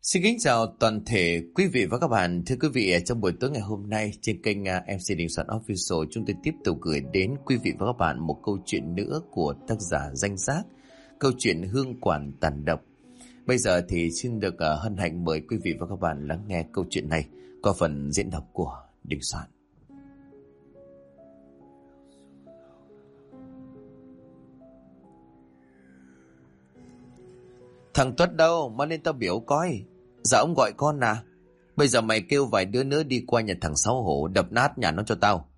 Xin kính chào toàn thể quý vị và các bạn. Thưa quý vị, trong buổi tối ngày hôm nay trên kênh MC Đình Soạn Official, chúng tôi tiếp tục gửi đến quý vị và các bạn một câu chuyện nữa của tác giả Danh Giác, câu chuyện Hương Quản Tàn Độc. Bây giờ thì xin được hân hạnh mời quý vị và các bạn lắng nghe câu chuyện này qua phần diễn đọc của Đình Soạn. Thằng Tuất đâu? Mau lên tao biểu coi. Dạ ông gọi con à? Bây giờ mày kêu vài đứa nữa đi qua nhà thằng Sáu Hổ đập nát nhà nó cho tao.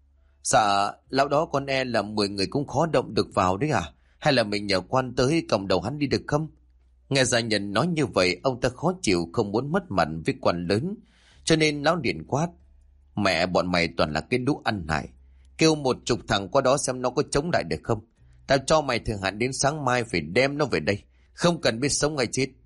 Dạ, lão đó con e là 10 người cũng khó động được vào đấy à? Hay là mình nhờ quan tới cầm đầu hắn đi được không? Nghe gia nhân nói như vậy, ông ta khó chịu không muốn mất mặt với quan lớn. Cho nên lão điện quát. Mẹ bọn mày toàn là cái đũ ăn hại. Kêu 10 thằng qua đó xem nó có chống lại được không. Tao cho mày thời hạn đến sáng mai phải đem nó về đây. Không cần biết sống hay chết.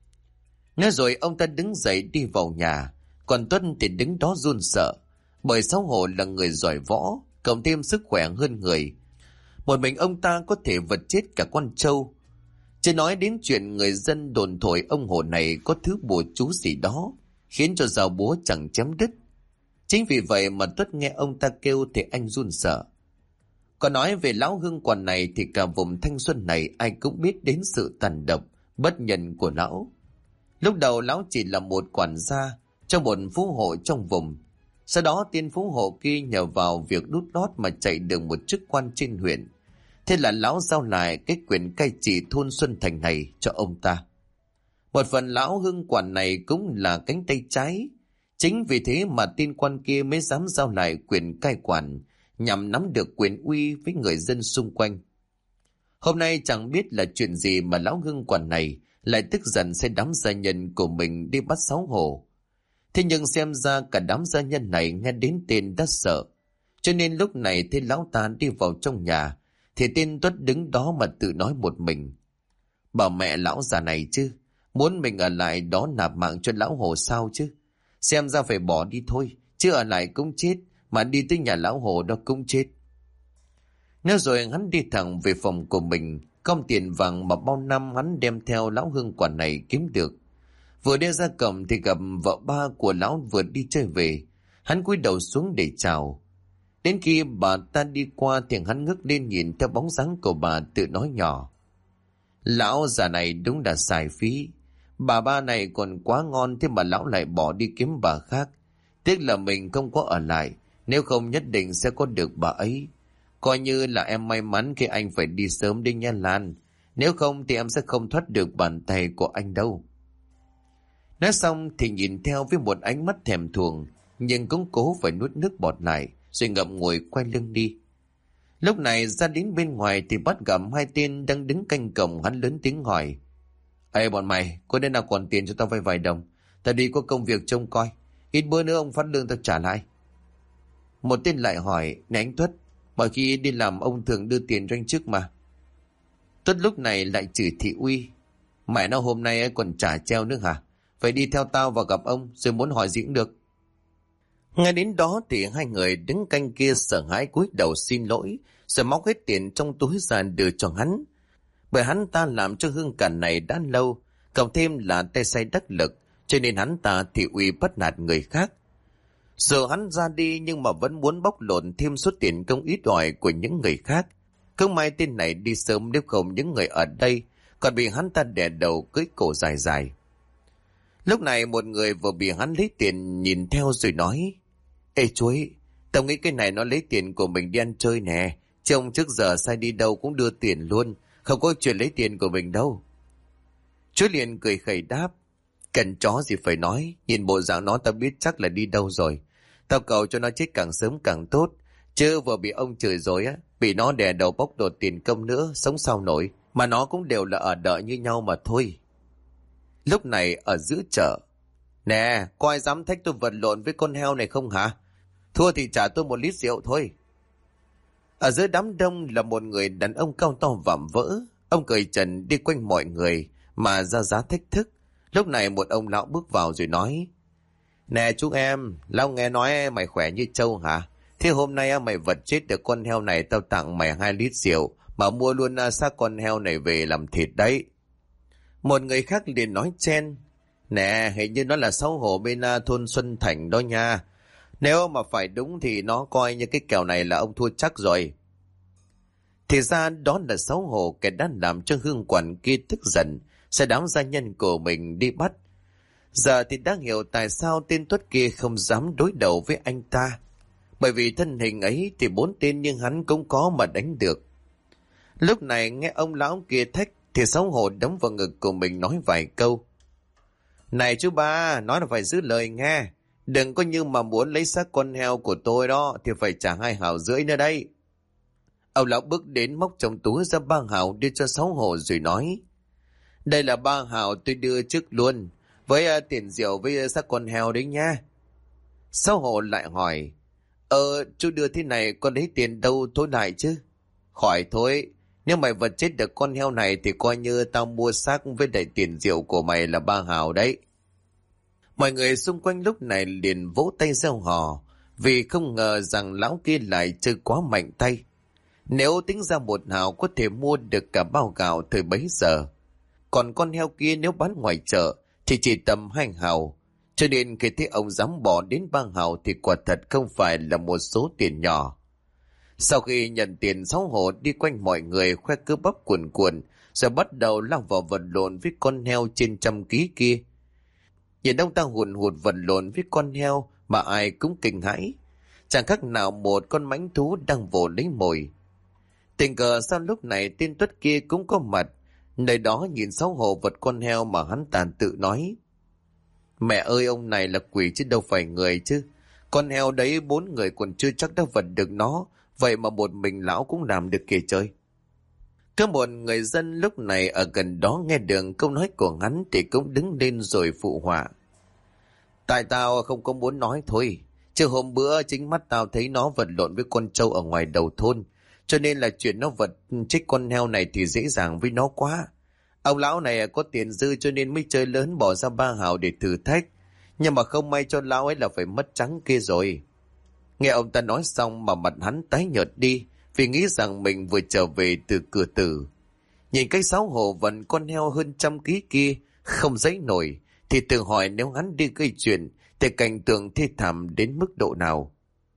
Nói rồi ông ta đứng dậy đi vào nhà. Còn Tuấn thì đứng đó run sợ. Bởi Sáu Hổ là người giỏi võ, cộng thêm sức khỏe hơn người. Một mình ông ta có thể vật chết cả con trâu. Chứ nói đến chuyện người dân đồn thổi ông Hổ này có thứ bùa chú gì đó, khiến cho dao búa chẳng chém đứt. Chính vì vậy mà Tuấn nghe ông ta kêu thì anh run sợ. Còn nói về lão Hương Quản này thì cả vùng thanh xuân này ai cũng biết đến sự tàn độc, bất nhân của lão. Lúc đầu lão chỉ là một quản gia cho một phú hộ trong vùng. Sau đó tên phú hộ kia nhờ vào việc đút lót mà chạy được một chức quan trên huyện. Thế là lão giao lại cái quyền cai trị thôn Xuân Thành này cho ông ta. Một phần lão Hương Quản này cũng là cánh tay trái. Chính vì thế mà tên quan kia mới dám giao lại quyền cai quản, nhằm nắm được quyền uy với người dân xung quanh. Hôm nay chẳng biết là chuyện gì mà lão Hương Quản này lại tức giận sẽ đám gia nhân của mình đi bắt Sáu Hổ. Thế nhưng xem ra cả đám gia nhân này nghe đến tên đã sợ. Cho nên lúc này thấy lão ta đi vào trong nhà, thì tên Tuất đứng đó mà tự nói một mình. Bảo mẹ lão già này chứ, muốn mình ở lại đó nạp mạng cho lão Hổ sao chứ? Xem ra phải bỏ đi thôi, chứ ở lại cũng chết, mà đi tới nhà lão Hổ đó cũng chết. Nói rồi hắn đi thẳng về phòng của mình, công tiền vàng mà bao năm hắn đem theo lão Hương Quản này kiếm được. Vừa đi ra cổng thì gặp vợ ba của lão vừa đi chơi về. Hắn cúi đầu xuống để chào. Đến khi bà ta đi qua thì hắn ngước lên nhìn theo bóng dáng của bà, tự nói nhỏ. Lão già này đúng là xài phí. Bà ba này còn quá ngon, thế mà lão lại bỏ đi kiếm bà khác. Tiếc là mình không có ở lại, nếu không nhất định sẽ có được bà ấy. Coi như là em may mắn khi anh phải đi sớm đi nha Lan. Nếu không thì em sẽ không thoát được bàn tay của anh đâu. Nói xong thì nhìn theo với một ánh mắt thèm thuồng, nhưng cũng cố phải nuốt nước bọt lại, rồi ngậm ngùi quay lưng đi. Lúc này ra đến bên ngoài thì bắt gặp hai tên đang đứng canh cổng. Hắn lớn tiếng hỏi. Ê bọn mày, có đến nào còn tiền cho tao vay vài đồng? Tao đi có công việc trông coi, ít bữa nữa ông phát lương tao trả lại. Một tên lại hỏi. Này anh Tuất, mọi khi đi làm ông thường đưa tiền cho anh trước mà. Tuất lúc này lại chửi thị uy. Mẹ nó hôm nay ấy còn trả treo nữa hả? Phải đi theo tao và gặp ông rồi muốn hỏi gì cũng được. Ngay đến đó thì hai người đứng canh kia sợ hãi cúi đầu xin lỗi, rồi móc hết tiền trong túi ra đưa cho hắn. Bởi hắn ta làm cho Hương Cản này đã lâu, cộng thêm là tay say đắc lực, cho nên hắn ta thị uy bắt nạt người khác. Giờ hắn ra đi nhưng mà vẫn muốn bóc lột thêm số tiền công ít ỏi của những người khác. Không may tên này đi sớm, nếu không những người ở đây còn bị hắn ta đè đầu cưỡi cổ dài dài. Lúc này một người vừa bị hắn lấy tiền nhìn theo rồi nói. Ê chuối, tao nghĩ cái này nó lấy tiền của mình đi ăn chơi nè. Trông trước giờ sai đi đâu cũng đưa tiền luôn, không có chuyện lấy tiền của mình đâu. Chuối liền cười khẩy đáp. Cần chó gì phải nói, nhìn bộ dạng nó tao biết chắc là đi đâu rồi. Tao cầu cho nó chết càng sớm càng tốt, chứ vừa bị ông chửi rồi á, bị nó đè đầu bóc lột tiền công nữa, sống sao nổi. Mà nó cũng đều là ở đợi như nhau mà thôi. Lúc này ở giữa chợ. Nè, có ai dám thách tôi vật lộn với con heo này không hả? Thua thì trả tôi 1 lít rượu thôi. Ở giữa đám đông là một người đàn ông cao to vạm vỡ. Ông cười trần đi quanh mọi người mà ra giá thách thức. Lúc này một ông lão bước vào rồi nói. Nè chú em, lão nghe nói mày khỏe như trâu hả? Thế hôm nay mày vật chết được con heo này, tao tặng mày 2 lít rượu, mà mua luôn xác con heo này về làm thịt đấy. Một người khác liền nói chen. Nè, hình như nó là xấu hổ bên thôn Xuân Thành đó nha. Nếu mà phải đúng thì nó coi như cái kèo này là ông thua chắc rồi. Thì ra đó là xấu hổ kẻ đã làm cho Hương Quản kia tức giận, sẽ đám gia nhân của mình đi bắt. Giờ thì đã hiểu tại sao tên Tuất kia không dám đối đầu với anh ta. Bởi vì thân hình ấy thì 4 tên nhưng hắn cũng có mà đánh được. Lúc này nghe ông lão kia thách thì xấu hổ đấm vào ngực của mình nói vài câu. Này chú ba, nói là phải giữ lời nghe. Đừng có như mà muốn lấy xác con heo của tôi đó thì phải trả 2,5 hào nữa đây. Ông lão bước đến móc trong túi ra 3 hào đưa cho xấu hổ rồi nói. Đây là 3 hào tôi đưa trước luôn. Với tiền rượu với xác con heo đấy nha. Xấu hổ lại hỏi. Chú đưa thế này con lấy tiền đâu thối lại chứ? Khỏi thôi. Nếu mày vật chết được con heo này thì coi như tao mua xác với đầy tiền rượu của mày là 3 hào đấy. Mọi người xung quanh lúc này liền vỗ tay reo hò, vì không ngờ rằng lão kia lại chơi quá mạnh tay. Nếu tính ra 1 hào có thể mua được cả bao gạo thời bấy giờ. Còn con heo kia nếu bán ngoài chợ thì chỉ tầm 2 hào. Cho nên khi thấy ông dám bỏ đến 3 hào thì quả thật không phải là một số tiền nhỏ. Sau khi nhận tiền, xấu hổ đi quanh mọi người khoe cơ bắp cuồn cuộn, rồi bắt đầu lao vào vật lộn với con heo trên 100 kg kia. Nhìn ông ta hùn hụt vật lộn với con heo mà ai cũng kinh hãi. Chẳng khác nào một con mãnh thú đang vồ lấy mồi. Tình cờ sau lúc này tên Tuất kia cũng có mặt. Nơi đó nhìn xấu hổ vật con heo mà hắn tàn tự nói. Mẹ ơi, ông này là quỷ chứ đâu phải người chứ. Con heo đấy 4 người còn chưa chắc đã vật được nó. Vậy mà một mình lão cũng làm được kìa chơi. Có một người dân lúc này ở gần đó nghe được câu nói của hắn thì cũng đứng lên rồi phụ họa. Tại tao không có muốn nói thôi. Chứ hôm bữa chính mắt tao thấy nó vật lộn với con trâu ở ngoài đầu thôn. Cho nên là chuyện nó vật trích con heo này thì dễ dàng với nó quá. Ông lão này có tiền dư cho nên mới chơi lớn bỏ ra 3 hào để thử thách. Nhưng mà không may cho lão ấy là phải mất trắng kia rồi. Nghe ông ta nói xong mà mặt hắn tái nhợt đi, vì nghĩ rằng mình vừa trở về từ cửa tử. Nhìn cái xấu hổ vần con heo hơn 100 kg kia không dãy nổi, thì tự hỏi nếu hắn đi gây chuyện thì cảnh tượng thê thảm đến mức độ nào.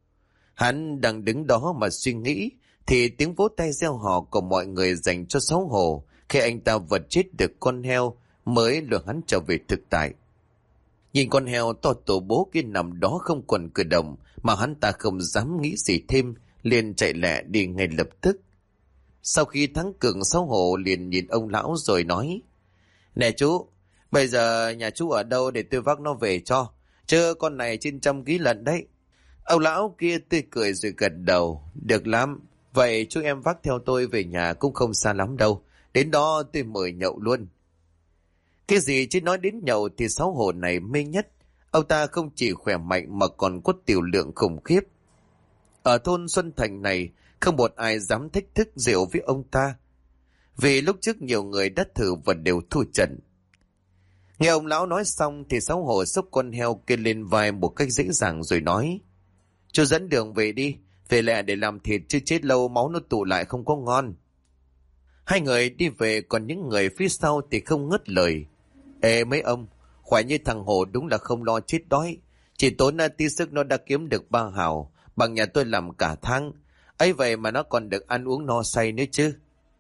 Hắn đang đứng đó mà suy nghĩ thì tiếng vỗ tay reo hò của mọi người dành cho xấu hổ khi anh ta vật chết được con heo mới lừa hắn trở về thực tại. Nhìn con heo to tổ bố kia nằm đó không còn cử động mà hắn ta không dám nghĩ gì thêm, liền chạy lẹ đi ngay lập tức. Sau khi thắng cược, xấu hổ liền nhìn ông lão rồi nói. Nè chú, bây giờ nhà chú ở đâu để tôi vác nó về cho, chứ con này trên 100 kg lận đấy. Ông lão kia tươi cười rồi gật đầu. Được lắm, vậy chú em vác theo tôi về nhà cũng không xa lắm đâu. Đến đó tôi mời nhậu luôn. Cái gì chứ nói đến nhậu thì xấu hổ này mê nhất. Ông ta không chỉ khỏe mạnh mà còn có tiểu lượng khủng khiếp. Ở thôn Xuân Thành này không một ai dám thách thức rượu với ông ta. Vì lúc trước nhiều người đã thử và đều thua trận. Nghe ông lão nói xong thì xấu hổ xốc con heo kia lên vai một cách dễ dàng rồi nói. Chú dẫn đường về đi, về lẹ để làm thịt chứ chết lâu máu nó tụ lại không có ngon. Hai người đi về, còn những người phía sau thì không ngớt lời. Ê mấy ông, khỏe như thằng Hồ đúng là không lo chết đói. Chỉ tốn tí sức nó đã kiếm được 3 hào, bằng nhà tôi làm cả tháng. Ấy vậy mà nó còn được ăn uống no say nữa chứ.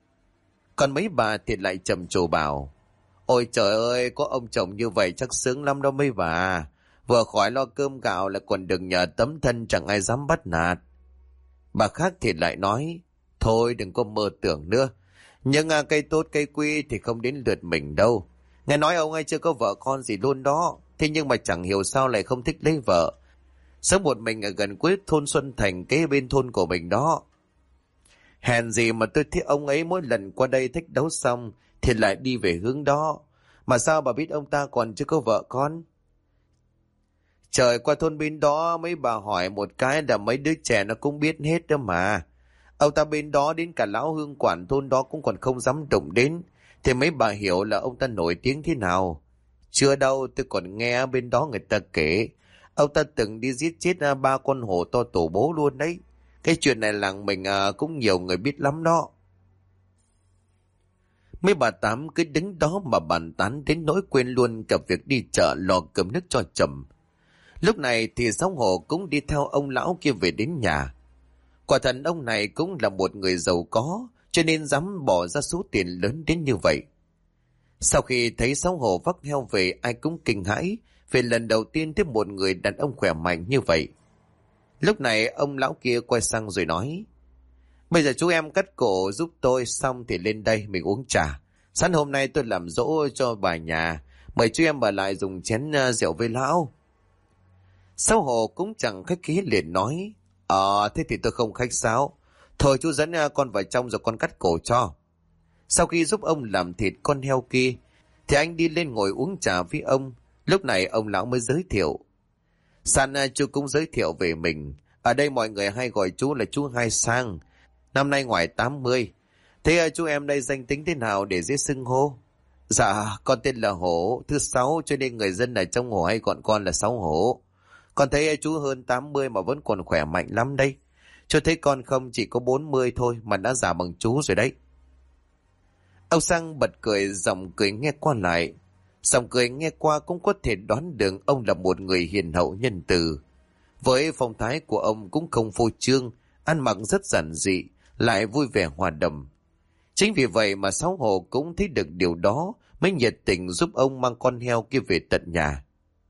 Còn mấy bà thì lại trầm trồ bảo. Ôi trời ơi, có ông chồng như vậy chắc sướng lắm đó mấy bà. Vừa khỏi lo cơm gạo lại còn được nhờ tấm thân chẳng ai dám bắt nạt. Bà khác thì lại nói. Thôi đừng có mơ tưởng nữa. Nhưng cây tốt cây quy thì không đến lượt mình đâu. Nghe nói ông ấy chưa có vợ con gì luôn đó. Thế nhưng mà chẳng hiểu sao lại không thích lấy vợ. Sống một mình ở gần cuối thôn Xuân Thành, kế bên thôn của mình đó. Hèn gì mà tôi thấy ông ấy mỗi lần qua đây thách đấu xong thì lại đi về hướng đó. Mà sao bà biết ông ta còn chưa có vợ con? Trời, qua thôn bên đó mấy bà hỏi một cái là mấy đứa trẻ nó cũng biết hết đó mà. Ông ta bên đó đến cả lão hương quản thôn đó cũng còn không dám đụng đến. Thì mấy bà hiểu là ông ta nổi tiếng thế nào. Chưa đâu, tôi còn nghe bên đó người ta kể. Ông ta từng đi giết chết 3 con hổ to tổ bố luôn đấy. Cái chuyện này làng mình cũng nhiều người biết lắm đó. Mấy bà Tám cứ đứng đó mà bàn tán đến nỗi quên luôn cả việc đi chợ lo cơm nước cho chồng. Lúc này thì Sáu Hổ cũng đi theo ông lão kia về đến nhà. Quả thật ông này cũng là một người giàu có, cho nên dám bỏ ra số tiền lớn đến như vậy. Sau khi thấy Sáu Hổ vác heo về, ai cũng kinh hãi vì lần đầu tiên thấy một người đàn ông khỏe mạnh như vậy. Lúc này ông lão kia quay sang rồi nói: Bây giờ chú em cắt cổ giúp tôi xong thì lên đây mình uống trà. Sáng hôm nay tôi làm dỗ cho bà nhà, mời chú em bà lại dùng chén rượu với lão. Sáu Hổ cũng chẳng khách khí liền nói: Thế thì tôi không khách sáo. Thôi chú dẫn con vào trong rồi con cắt cổ cho. Sau khi giúp ông làm thịt con heo kia thì anh đi lên ngồi uống trà với ông. Lúc này ông lão mới giới thiệu. San chú cũng giới thiệu về mình. Ở đây mọi người hay gọi chú là chú Hai Sang, năm nay ngoài 80. Thế chú em đây danh tính thế nào để dễ xưng hô? Dạ con tên là Hổ, thứ 6, cho nên người dân ở trong Hồ hay gọi con là Sáu Hổ. Con thấy chú hơn 80 mà vẫn còn khỏe mạnh lắm đây. Chú thấy con không, chỉ có 40 thôi mà đã già bằng chú rồi đấy. Ông Sang bật cười, giọng cười nghe qua lại. Giọng cười nghe qua cũng có thể đoán được ông là một người hiền hậu nhân từ. Với phong thái của ông cũng không phô trương, ăn mặc rất giản dị, lại vui vẻ hòa đồng. Chính vì vậy mà Sáu Hổ cũng thấy được điều đó, mới nhiệt tình giúp ông mang con heo kia về tận nhà.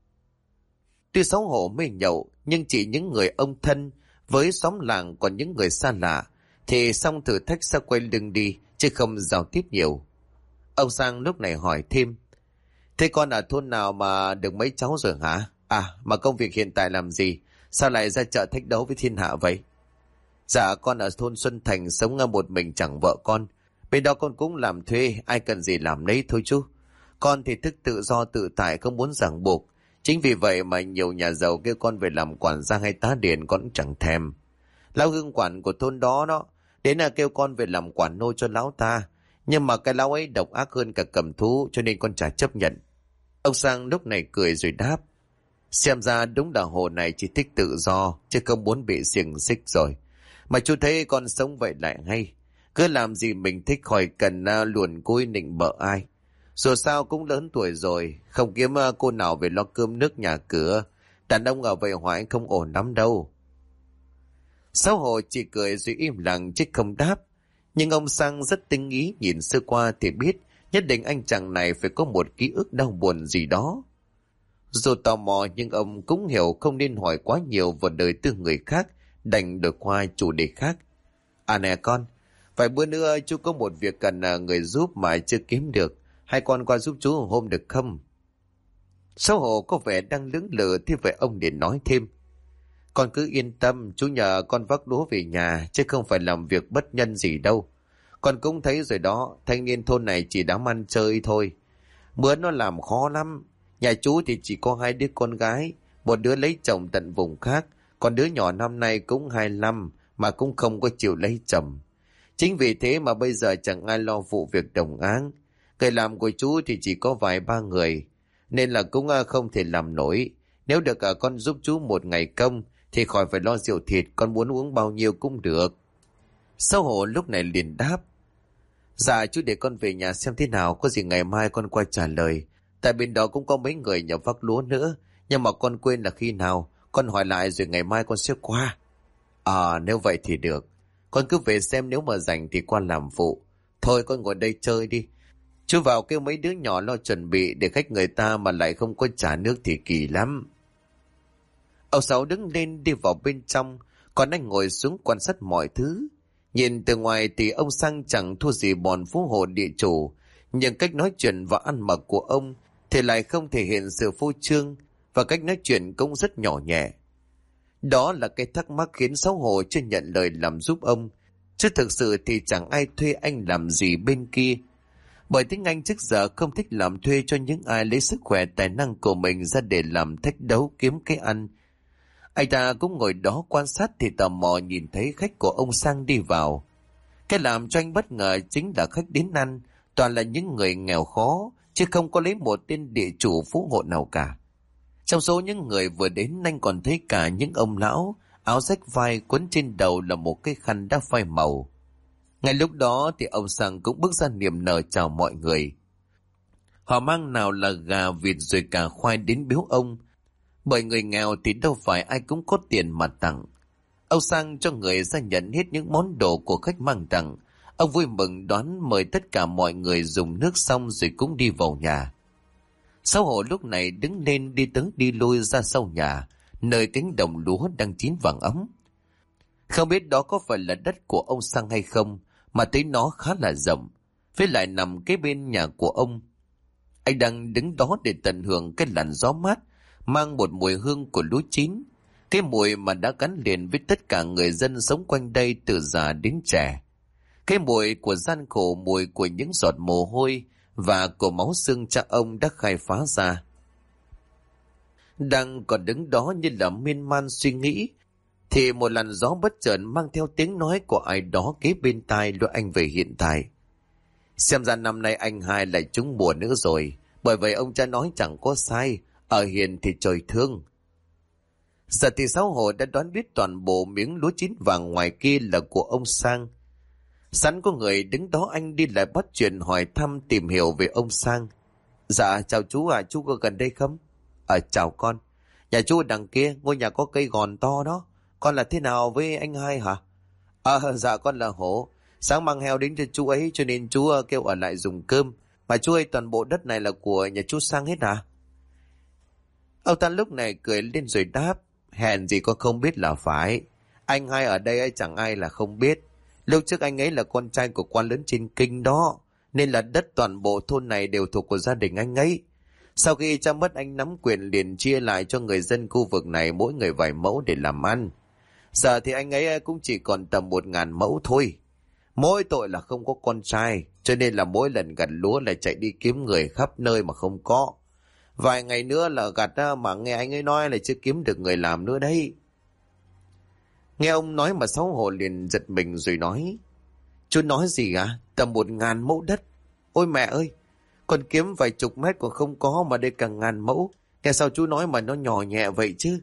Tuy Sáu Hổ mê nhậu, nhưng chỉ những người ông thân với xóm làng, còn những người xa lạ thì xong thử thách sẽ quay lưng đi, chứ không giao tiếp nhiều. Ông Sang lúc này hỏi thêm: Thế con ở thôn nào mà được mấy cháu rồi hả? Mà công việc hiện tại làm gì? Sao lại ra chợ thách đấu với thiên hạ vậy? Dạ con ở thôn Xuân Thành, sống một mình chẳng vợ con. Bên đó con cũng làm thuê, ai cần gì làm nấy thôi chú. Con thì thích tự do tự tại, không muốn ràng buộc. Chính vì vậy mà nhiều nhà giàu kêu con về làm quản gia hay tá điền con cũng chẳng thèm. Lão hương quản của thôn đó đến là kêu con về làm quản nô cho lão ta. Nhưng mà cái lão ấy độc ác hơn cả cầm thú, cho nên con chả chấp nhận. Ông Sang lúc này cười rồi đáp: Xem ra đúng là Hồ này chỉ thích tự do, chứ không muốn bị xiềng xích rồi. Mà chú thấy con sống vậy lại hay. Cứ làm gì mình thích, khỏi cần luồn cúi nịnh bợ ai. Dù sao cũng lớn tuổi rồi, không kiếm cô nào về lo cơm nước nhà cửa. Đàn ông ở vậy hoài không ổn lắm đâu. Sáu Hổ chỉ cười rồi im lặng chứ không đáp. Nhưng ông Sang rất tinh ý, nhìn sơ qua thì biết nhất định anh chàng này phải có một ký ức đau buồn gì đó. Dù tò mò nhưng ông cũng hiểu không nên hỏi quá nhiều vào đời tư người khác, đành đổi qua chủ đề khác. Nè con, vài bữa nữa chú có một việc cần người giúp mà chưa kiếm được. Hai con qua giúp chú hôm được không? Sáu Hổ có vẻ đang lưỡng lự, thế vậy ông liền nói thêm: Con cứ yên tâm, chú nhờ con vác lúa về nhà, chứ không phải làm việc bất nhân gì đâu. Con cũng thấy rồi đó, thanh niên thôn này chỉ đám ăn chơi thôi. Mướn nó làm khó lắm. Nhà chú thì chỉ có 2 đứa con gái, một đứa lấy chồng tận vùng khác, còn đứa nhỏ năm nay cũng 25 mà cũng không có chịu lấy chồng. Chính vì thế mà bây giờ chẳng ai lo vụ việc đồng áng. Người làm của chú thì chỉ có vài ba người, nên là cũng không thể làm nổi. Nếu được con giúp chú một ngày công thì khỏi phải lo rượu thịt, con muốn uống bao nhiêu cũng được. Sáu Hổ lúc này liền đáp: Dạ chú để con về nhà xem thế nào, có gì ngày mai con qua trả lời. Tại bên đó cũng có mấy người nhờ vác lúa nữa, nhưng mà con quên là khi nào, con hỏi lại rồi ngày mai con sẽ qua. Nếu vậy thì được. Con cứ về xem, nếu mà rảnh thì qua làm phụ. Thôi con ngồi đây chơi đi. Chú vào kêu mấy đứa nhỏ lo chuẩn bị, để khách người ta mà lại không có trả nước thì kỳ lắm. Ông Sáu đứng lên đi vào bên trong, còn anh ngồi xuống quan sát mọi thứ. Nhìn từ ngoài thì ông Sang chẳng thua gì bọn phú hộ địa chủ, nhưng cách nói chuyện và ăn mặc của ông thì lại không thể hiện sự phô trương, và cách nói chuyện cũng rất nhỏ nhẹ. Đó là cái thắc mắc khiến Sáu Hổ chưa nhận lời làm giúp ông, chứ thực sự thì chẳng ai thuê anh làm gì bên kia. Bởi tiếng Anh trước giờ không thích làm thuê cho những ai lấy sức khỏe tài năng của mình ra để làm thách đấu kiếm cái ăn. Anh ta cũng ngồi đó quan sát thì tò mò nhìn thấy khách của ông Sang đi vào. Cái làm cho anh bất ngờ chính là khách đến ăn toàn là những người nghèo khó, chứ không có lấy một tên địa chủ phú hộ nào cả. Trong số những người vừa đến, anh còn thấy cả những ông lão áo rách vai, quấn trên đầu là một cái khăn đã phai màu. Ngay lúc đó thì ông Sang cũng bước ra niềm nở chào mọi người. Họ mang nào là gà, vịt rồi cả khoai đến biếu ông. Bởi người nghèo thì đâu phải ai cũng có tiền mà tặng. Ông Sang cho người ra nhận hết những món đồ của khách mang tặng. Ông vui mừng đón mời tất cả mọi người dùng nước xong rồi cũng đi vào nhà. Sáu hộ lúc này đứng lên đi tới đi lui ra sau nhà, nơi cánh đồng lúa đang chín vàng ấm. Không biết đó có phải là đất của ông Sang hay không, mà thấy nó khá là rộng, với lại nằm kế bên nhà của ông. Anh đang đứng đó để tận hưởng cái làn gió mát, mang một mùi hương của lúa chín, cái mùi mà đã gắn liền với tất cả người dân sống quanh đây từ già đến trẻ. Cái mùi của gian khổ, mùi của những giọt mồ hôi và của máu xương cha ông đã khai phá ra. Đang còn đứng đó như là miên man suy nghĩ, thì một làn gió bất chợt mang theo tiếng nói của ai đó kế bên tai lôi anh về hiện tại. Xem ra năm nay anh hai lại trúng mùa nữa rồi, bởi vậy ông cha nói chẳng có sai, ở hiền thì trời thương. Giờ thì Sáu Hộ đã đoán biết toàn bộ miếng lúa chín vàng ngoài kia là của ông Sang. Sẵn có người đứng đó, anh đi lại bắt chuyện hỏi thăm tìm hiểu về ông Sang. Dạ chào chú à, chú có gần đây không? Chào con. Nhà chú đằng kia, ngôi nhà có cây gòn to đó. Con là thế nào với anh hai hả? Dạ con là Hổ. Sáng mang heo đến cho chú ấy cho nên chú kêu ở lại dùng cơm. Mà chú ơi, toàn bộ đất này là của nhà chú Sang hết à? Ông ta lúc này cười lên rồi đáp. Hèn gì con không biết là phải. Anh hai ở đây chẳng ai là không biết. Lúc trước anh ấy là con trai của quan lớn trên kinh đó, nên là đất toàn bộ thôn này đều thuộc của gia đình anh ấy. Sau khi cha mất, anh nắm quyền liền chia lại cho người dân khu vực này mỗi người vài mẫu để làm ăn. Giờ thì anh ấy cũng chỉ còn tầm 1.000 mẫu thôi. Mỗi tội là không có con trai, cho nên là mỗi lần gặt lúa lại chạy đi kiếm người khắp nơi mà không có. Vài ngày nữa là gặt mà nghe anh ấy nói là chưa kiếm được người làm nữa đấy. Nghe ông nói mà Sáu Hộ liền giật mình rồi nói. Chú nói gì à? Tầm 1.000 mẫu đất. Ôi mẹ ơi! Còn kiếm vài chục mét còn không có, mà đây cả 1.000 mẫu. Nghe sao chú nói mà nó nhỏ nhẹ vậy chứ?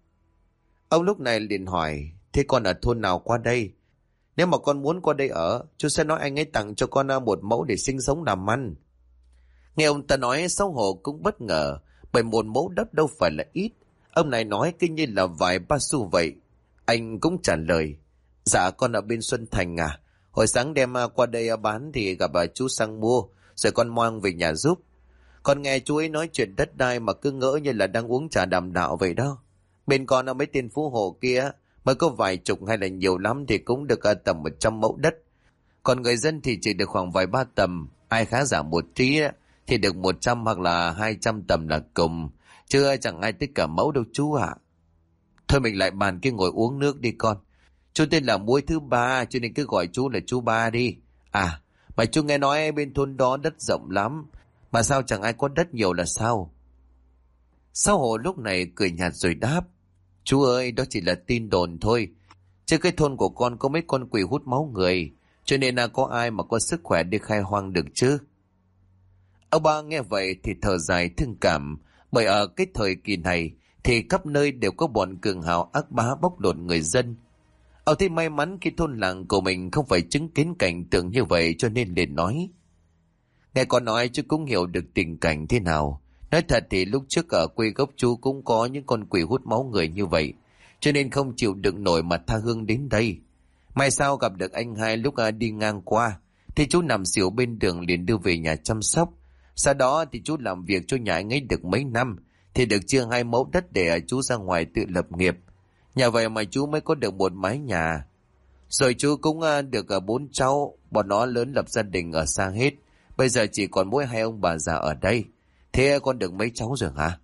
Ông lúc này liền hỏi. Thế con ở thôn nào qua đây? Nếu mà con muốn qua đây ở, chú sẽ nói anh ấy tặng cho con 1 mẫu để sinh sống làm ăn. Nghe ông ta nói, Sáu Hộ cũng bất ngờ, bởi 1 mẫu đất đâu phải là ít. Ông này nói cứ như là vài ba xu vậy. Anh cũng trả lời. Dạ con ở bên Xuân Thành à. Hồi sáng đem qua đây bán thì gặp chú Sang mua, rồi con mang về nhà giúp. Con nghe chú ấy nói chuyện đất đai mà cứ ngỡ như là đang uống trà đàm đạo vậy đó. Bên con mấy tên phú hộ kia mới có vài chục hay là nhiều lắm thì cũng được tầm 100 mẫu đất. Còn người dân thì chỉ được khoảng vài ba tầm. Ai khá giả một tí thì được 100 hoặc là 200 tầm là cùng. Chứ chẳng ai tích cả mẫu đâu chú ạ. Thôi mình lại bàn kia ngồi uống nước đi con. Chú tên là Muối thứ ba, cho nên cứ gọi chú là chú Ba đi. À, mà chú nghe nói bên thôn đó đất rộng lắm, mà sao chẳng ai có đất nhiều là sao? Sáu Hộ lúc này cười nhạt rồi đáp. Chú ơi, đó chỉ là tin đồn thôi. Chứ cái thôn của con có mấy con quỷ hút máu người, cho nên là có ai mà có sức khỏe đi khai hoang được chứ? Ông Ba nghe vậy thì thở dài thương cảm, bởi ở cái thời kỳ này thì khắp nơi đều có bọn cường hào ác bá bóc lột người dân. Ông thấy may mắn khi thôn làng của mình không phải chứng kiến cảnh tượng như vậy, cho nên liền nói. Nghe con nói chú cũng hiểu được tình cảnh thế nào. Nói thật thì lúc trước ở quê gốc chú cũng có những con quỷ hút máu người như vậy, cho nên không chịu đựng nổi mà tha hương đến đây. May sao gặp được anh hai lúc đi ngang qua, thì chú nằm xỉu bên đường liền đưa về nhà chăm sóc. Sau đó thì chú làm việc cho nhà anh ấy được mấy năm, thì được chia 2 mẫu đất để chú ra ngoài tự lập nghiệp. Nhờ vậy mà chú mới có được một mái nhà. Rồi chú cũng được 4 cháu, bọn nó lớn lập gia đình ở xa hết. Bây giờ chỉ còn mỗi 2 ông bà già ở đây. Thế con được mấy cháu rồi hả?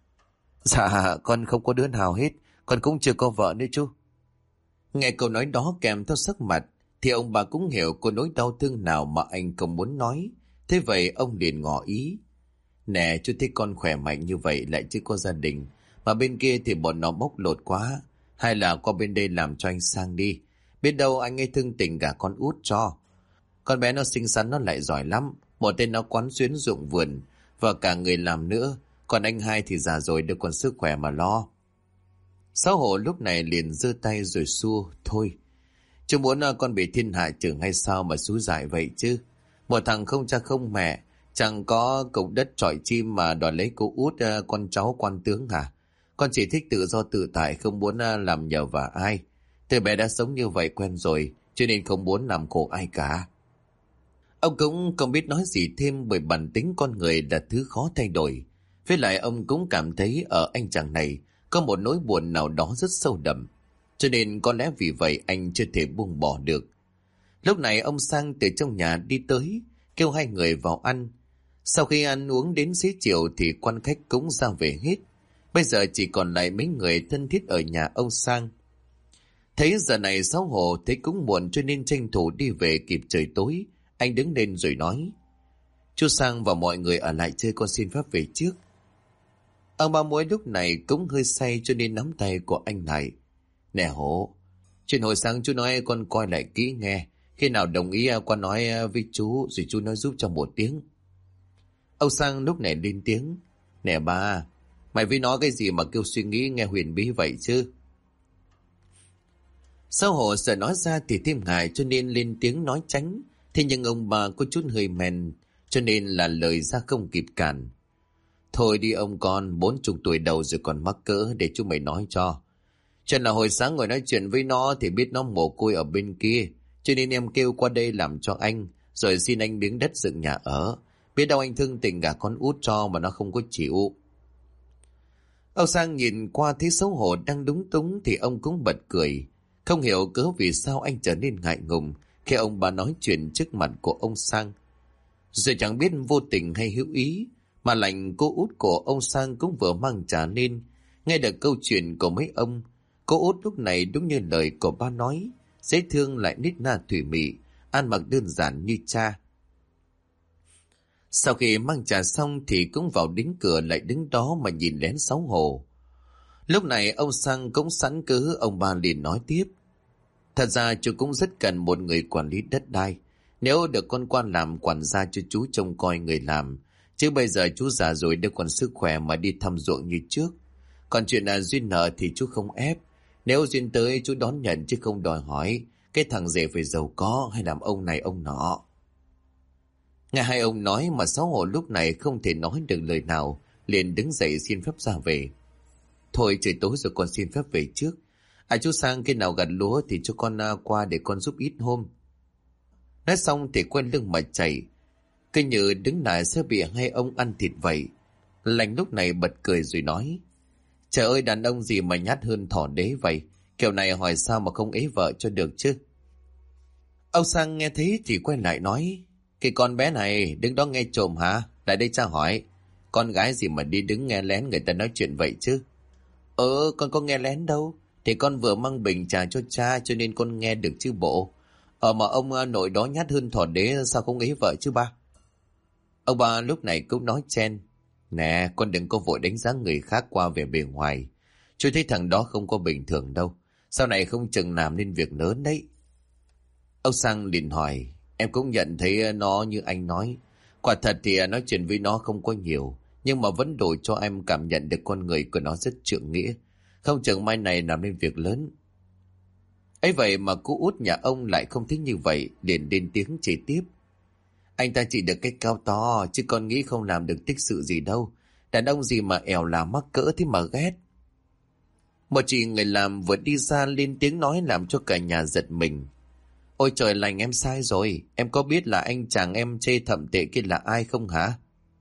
Dạ con không có đứa nào hết, con cũng chưa có vợ nữa chú. Nghe câu nói đó kèm theo sắc mặt, thì ông bà cũng hiểu có nỗi đau thương nào mà anh không muốn nói. Thế vậy ông liền ngỏ ý. Nè, chú thấy con khỏe mạnh như vậy lại chưa có gia đình, mà bên kia thì bọn nó bóc lột quá. Hay là qua bên đây làm cho anh Sang đi. Biết đâu anh ấy thương tình cả con út cho. Con bé nó xinh xắn, nó lại giỏi lắm. Một tên nó quán xuyến ruộng vườn, và cả người làm nữa. Còn anh hai thì già rồi, được còn sức khỏe mà lo. Sáu Hộ lúc này liền giơ tay rồi xua. Thôi, Chú muốn con bị thiên hạ trưởng hay sao mà xúi dại vậy chứ? Một thằng không cha không mẹ, chẳng có cục đất trọi chim mà đòi lấy cô út con cháu quan tướng hả? Con chỉ thích tự do tự tại, không muốn làm nhờ vả ai. Từ bé đã sống như vậy quen rồi, cho nên không muốn làm khổ ai cả. Ông cũng không biết nói gì thêm, bởi bản tính con người là thứ khó thay đổi. Với lại ông cũng cảm thấy ở anh chàng này có một nỗi buồn nào đó rất sâu đậm. Cho nên có lẽ vì vậy anh chưa thể buông bỏ được. Lúc này ông Sang từ trong nhà đi tới, kêu hai người vào ăn. Sau khi ăn uống đến xế chiều thì quan khách cũng ra về hết. Bây giờ chỉ còn lại mấy người thân thiết ở nhà ông Sang. Thấy giờ này xấu hổ, thấy cũng muộn cho nên tranh thủ đi về kịp trời tối. Anh đứng lên rồi nói: Chú Sang và mọi người ở lại chơi, con xin phép về trước. Ông ba Muối lúc này cũng hơi say cho nên nắm tay của anh lại. Nè Hổ, chuyện hồi sáng chú nói con coi lại kỹ nghe. Khi nào đồng ý con nói với chú, rồi chú nói giúp cho một tiếng. Ông Sang lúc này lên tiếng: Nè ba, mày với nói cái gì mà kêu suy nghĩ nghe huyền bí vậy chứ? Xấu hổ sợ nói ra thì thêm ngại cho nên lên tiếng nói tránh. Thế nhưng ông bà có chút hơi men, cho nên là lời ra không kịp cản. Thôi đi ông con, 40 tuổi đầu rồi còn mắc cỡ, để chú mày nói cho. Chuyện là hồi sáng ngồi nói chuyện với nó thì biết nó mồ côi ở bên kia, cho nên em kêu qua đây làm cho anh, rồi xin anh miếng đất dựng nhà ở. Biết đâu anh thương tình cả con út cho mà nó không có chịu. Ông Sang nhìn qua thấy xấu hổ đang đúng túng thì ông cũng bật cười. Không hiểu cớ vì sao anh trở nên ngại ngùng khi ông bà nói chuyện trước mặt của ông Sang. Rồi chẳng biết vô tình hay hữu ý mà lành cô út của ông Sang cũng vừa mang trà lên. Nghe được câu chuyện của mấy ông, cô út lúc này đúng như lời của ba nói, dễ thương lại nít na thủy mị, ăn mặc đơn giản như cha. Sau khi mang trà xong thì cũng vào đến cửa lại đứng đó mà nhìn lén xấu hổ. Lúc này ông Sang cũng sẵn cớ, ông ba liền nói tiếp: Thật ra chú cũng rất cần một người quản lý đất đai. Nếu được con quan làm quản gia cho chú trông coi người làm. Chứ bây giờ chú già rồi đâu còn sức khỏe mà đi thăm ruộng như trước. Còn chuyện là duyên nợ thì chú không ép. Nếu duyên tới chú đón nhận chứ không đòi hỏi cái thằng rể phải giàu có hay làm ông này ông nọ. Nghe hai ông nói mà xấu hổ lúc này không thể nói được lời nào, liền đứng dậy xin phép ra về. Thôi trời tối rồi con xin phép về trước. Chú Sang khi nào gặt lúa thì cho con qua để con giúp ít hôm. Nói xong thì quay lưng mà chạy. Cứ như đứng lại sẽ bị hai ông ăn thịt vậy. Lành lúc này bật cười rồi nói: Trời ơi, đàn ông gì mà nhát hơn thỏ đế vậy. Kiểu này hỏi sao mà không ế vợ cho được chứ. Ông Sang nghe thế thì quay lại nói: Cái con bé này đứng đó nghe trộm hả? Lại đây cha hỏi, con gái gì mà đi đứng nghe lén người ta nói chuyện vậy chứ? Con có nghe lén đâu. Thì con vừa mang bình trà cho cha cho nên con nghe được chứ bộ. Mà ông nội đó nhát hơn thỏ đế, sao không ế vợ chứ ba? Ông ba lúc này cũng nói chen: Nè, con đừng có vội đánh giá người khác qua vẻ bề ngoài. Chú thấy thằng đó không có bình thường đâu. Sau này không chừng làm nên việc lớn đấy. Ông Sang liền hỏi: Em cũng nhận thấy nó như anh nói. Quả thật thì nói chuyện với nó không có nhiều, nhưng mà vẫn đủ cho em cảm nhận được con người của nó rất trượng nghĩa. Không chừng mai này làm nên việc lớn. Ấy vậy mà cô út nhà ông lại không thích như vậy, liền lên tiếng chỉ tiếp: Anh ta chỉ được cái cao to, chứ con nghĩ không làm được tích sự gì đâu. Đàn ông gì mà ẻo là mắc cỡ thế mà ghét. Một chị người làm vừa đi ra lên tiếng nói làm cho cả nhà giật mình. Ôi trời lành, em sai rồi. Em có biết là anh chàng em chê thậm tệ kia là ai không hả?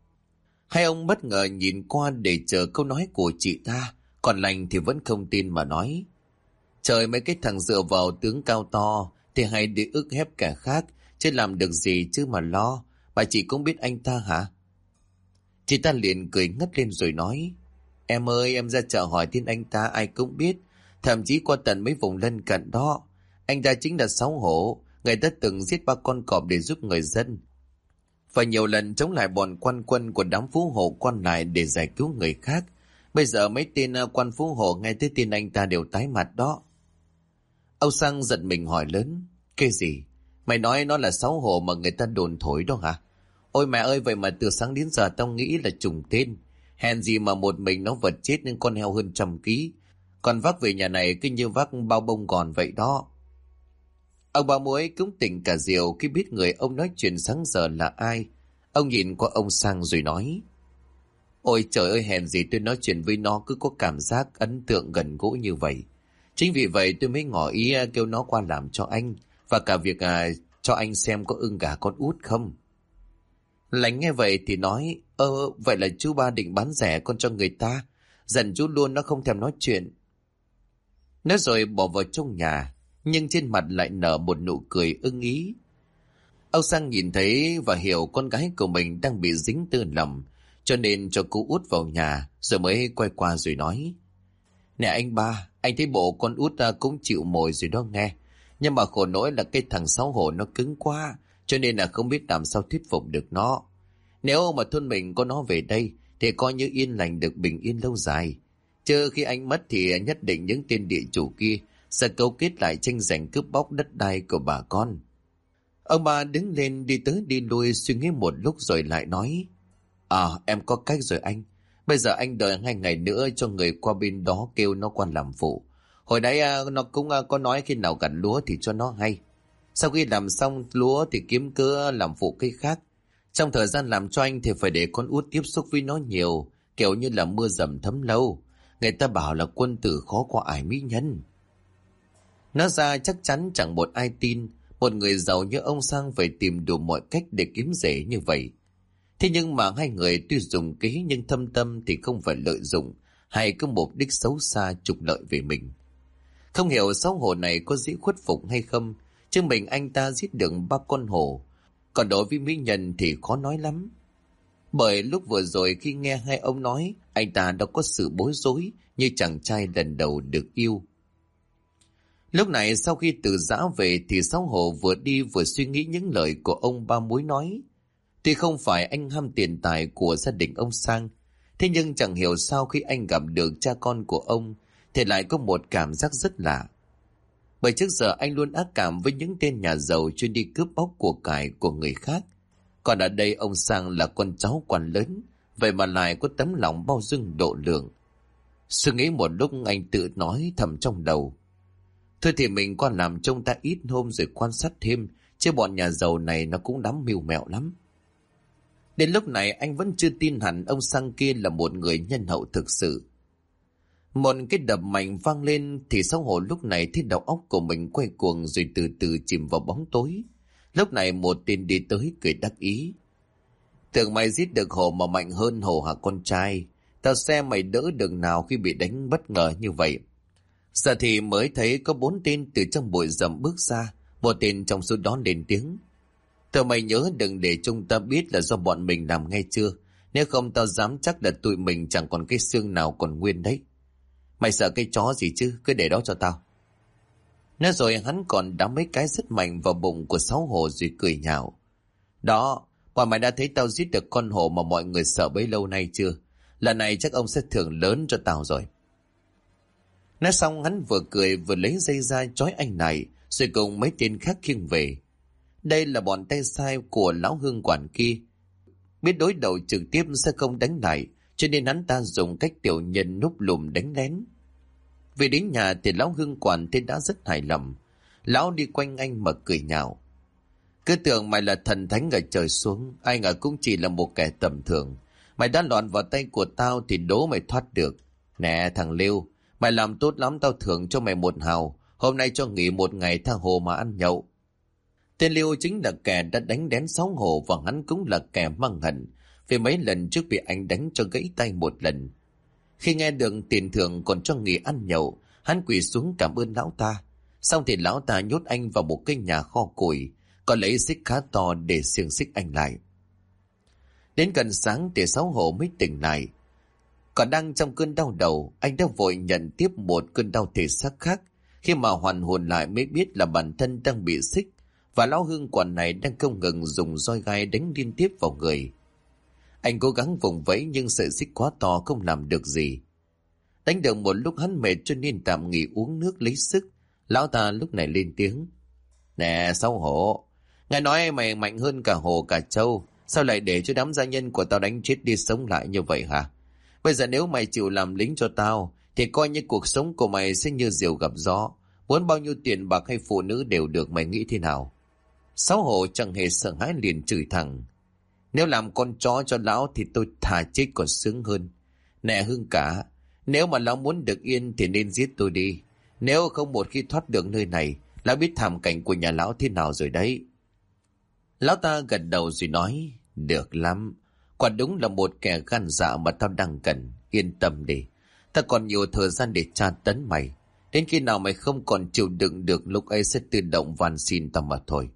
Hai ông bất ngờ nhìn qua để chờ câu nói của chị ta. Còn lành thì vẫn không tin mà nói: Trời, mấy cái thằng dựa vào tướng cao to thì hay đi ức hiếp kẻ khác, chứ làm được gì chứ mà lo. Bà chị cũng biết anh ta hả? Chị ta liền cười ngất lên rồi nói: Em ơi, em ra chợ hỏi tin anh ta ai cũng biết. Thậm chí qua tận mấy vùng lân cận đó. Anh ta chính là Sáu Hổ, người ta từng giết 3 con cọp để giúp người dân, và nhiều lần chống lại bọn quan quân của đám phú hộ quan lại để giải cứu người khác. Bây giờ mấy tên quan phú hộ nghe tới tin anh ta đều tái mặt đó. Ông Sang giật mình hỏi lớn: Cái gì? Mày nói nó là Sáu Hổ mà người ta đồn thổi đó hả? Ôi mẹ ơi, vậy mà từ sáng đến giờ tao nghĩ là trùng tên. Hèn gì mà một mình nó vật chết nên con heo hơn 100 ký. Còn vác về nhà này cứ như vác bao bông gòn vậy đó. Ông ba Muối cũng tỉnh cả rượu khi biết người ông nói chuyện sáng giờ là ai. Ông nhìn qua ông Sang rồi nói: Ôi trời ơi, hèn gì tôi nói chuyện với nó cứ có cảm giác ấn tượng gần gũi như vậy. Chính vì vậy tôi mới ngỏ ý kêu nó qua làm cho anh. Và cả việc cho anh xem có ưng gả con út không. Lành nghe vậy thì nói: Vậy là chú ba định bán rẻ con cho người ta. Dần chú luôn nó không thèm nói chuyện. Nói rồi bỏ vào trong nhà, nhưng trên mặt lại nở một nụ cười ưng ý. Ông Sang nhìn thấy và hiểu con gái của mình đang bị dính tư lòng, cho nên cho cô út vào nhà, rồi mới quay qua rồi nói: Nè anh ba, anh thấy bộ con út cũng chịu mồi rồi đó nghe. Nhưng mà khổ nỗi là cái thằng Sáu Hổ nó cứng quá, cho nên là không biết làm sao thuyết phục được nó. Nếu mà thôn mình có nó về đây, thì coi như yên lành được bình yên lâu dài. Chứ khi anh mất thì nhất định những tên địa chủ kia sẽ cấu kết lại tranh giành cướp bóc đất đai của bà con. Ông bà đứng lên đi tới đi lui suy nghĩ một lúc rồi lại nói: Em có cách rồi anh. Bây giờ anh đợi 2 ngày nữa cho người qua bên đó kêu nó qua làm phụ. Hồi nãy nó cũng có nói khi nào gặt lúa thì cho nó hay. Sau khi làm xong lúa thì kiếm cớ làm phụ cái khác. Trong thời gian làm cho anh thì phải để con út tiếp xúc với nó nhiều, kiểu như là mưa dầm thấm lâu. Người ta bảo là quân tử khó qua ải mỹ nhân. Nói ra chắc chắn chẳng một ai tin một người giàu như ông Sang phải tìm đủ mọi cách để kiếm rể như vậy. Thế nhưng mà hai người tuy dùng kế nhưng thâm tâm thì không phải lợi dụng hay có mục đích xấu xa trục lợi về mình. Không hiểu Sáu Hổ này có dĩ khuất phục hay không, chứ mình anh ta giết được 3 con hổ. Còn đối với mỹ nhân thì khó nói lắm. Bởi lúc vừa rồi khi nghe hai ông nói, anh ta đã có sự bối rối như chàng trai lần đầu được yêu. Lúc này sau khi từ giã về thì Sáu Hổ vừa đi vừa suy nghĩ những lời của ông ba Muối nói. Tuy không phải anh ham tiền tài của gia đình ông Sang, thế nhưng chẳng hiểu sao khi anh gặp được cha con của ông thì lại có một cảm giác rất lạ. Bởi trước giờ anh luôn ác cảm với những tên nhà giàu chuyên đi cướp bóc của cải của người khác. Còn ở đây ông Sang là con cháu quan lớn, vậy mà lại có tấm lòng bao dung độ lượng. Suy nghĩ một lúc anh tự nói thầm trong đầu: Thôi thì mình qua làm trông ta ít hôm rồi quan sát thêm, chứ bọn nhà giàu này nó cũng đắm mưu mẹo lắm. Đến lúc này anh vẫn chưa tin hẳn ông Sang kia là một người nhân hậu thực sự. Một cái đập mạnh vang lên thì Sáu Hổ lúc này thấy đầu óc của mình quay cuồng rồi từ từ chìm vào bóng tối. Lúc này một tên đi tới cười đắc ý: Tưởng mày giết được hổ mà mạnh hơn hổ hả con trai? Tao xem mày đỡ được nào khi bị đánh bất ngờ như vậy. Giờ thì mới thấy có 4 tên từ trong bụi rậm bước ra. Một tên trong số đó lên tiếng: Tao mày nhớ đừng để chúng ta biết là do bọn mình làm nghe chưa? Nếu không tao dám chắc là tụi mình chẳng còn cái xương nào còn nguyên đấy. Mày sợ cái chó gì chứ, cứ để đó cho tao. Nói rồi hắn còn đá mấy cái rất mạnh vào bụng của Sáu Hổ rồi cười nhạo: Đó, bọn mày đã thấy tao giết được con hổ mà mọi người sợ bấy lâu nay chưa? Lần này chắc ông sẽ thưởng lớn cho tao rồi. Nói xong hắn vừa cười vừa lấy dây ra trói anh này, rồi cùng mấy tên khác khiêng về. Đây là bọn tay sai của lão hương quản kia. Biết đối đầu trực tiếp sẽ không đánh lại, cho nên hắn ta dùng cách tiểu nhân núp lùm đánh lén. Về đến nhà thì lão hương quản thấy đã rất hài lòng. Lão đi quanh anh mà cười nhạo: Cứ tưởng mày là thần thánh ở trời xuống, ai ngờ cũng chỉ là một kẻ tầm thường. Mày đã lọt vào tay của tao thì đố mày thoát được. Nè thằng Liêu, mày làm tốt lắm, tao thưởng cho mày 1 hào. Hôm nay cho nghỉ 1 ngày tha hồ mà ăn nhậu. Tên Liêu chính là kẻ đã đánh đén Sáu Hổ, và hắn cũng là kẻ mang hận vì mấy lần trước bị anh đánh cho gãy tay 1 lần. Khi nghe được tiền thưởng còn cho nghỉ ăn nhậu, hắn quỳ xuống cảm ơn lão ta. Xong thì lão ta nhốt anh vào một cái nhà kho củi, còn lấy xích khá to để xiềng xích anh lại. Đến gần sáng thì Sáu Hổ mới tỉnh lại. Còn đang trong cơn đau đầu, anh đã vội nhận tiếp một cơn đau thể xác khác, khi mà hoàn hồn lại mới biết là bản thân đang bị xích, và lão hương quản này đang không ngừng dùng roi gai đánh liên tiếp vào người. Anh cố gắng vùng vẫy nhưng sợi xích quá to không làm được gì. Đánh được một lúc hắn mệt cho nên tạm nghỉ uống nước lấy sức. Lão ta lúc này lên tiếng: Nè Sáu Hổ, nghe nói mày mạnh hơn cả hổ cả trâu, sao lại để cho đám gia nhân của tao đánh chết đi sống lại như vậy hả? Bây giờ nếu mày chịu làm lính cho tao thì coi như cuộc sống của mày sẽ như diều gặp gió. Muốn bao nhiêu tiền bạc hay phụ nữ đều được, mày nghĩ thế nào? Sáu Hổ chẳng hề sợ hãi liền chửi thẳng. Nếu làm con chó cho lão thì tôi thà chết còn sướng hơn. Nè Hương cả, nếu mà lão muốn được yên thì nên giết tôi đi. Nếu không một khi thoát được nơi này, lão biết thảm cảnh của nhà lão thế nào rồi đấy. Lão ta gật đầu rồi nói, được lắm. Quả đúng là một kẻ gan dạ mà tao đang cần. Yên tâm đi, ta còn nhiều thời gian để tra tấn mày. Đến khi nào mày không còn chịu đựng được, lúc ấy sẽ tự động van xin tao mà thôi.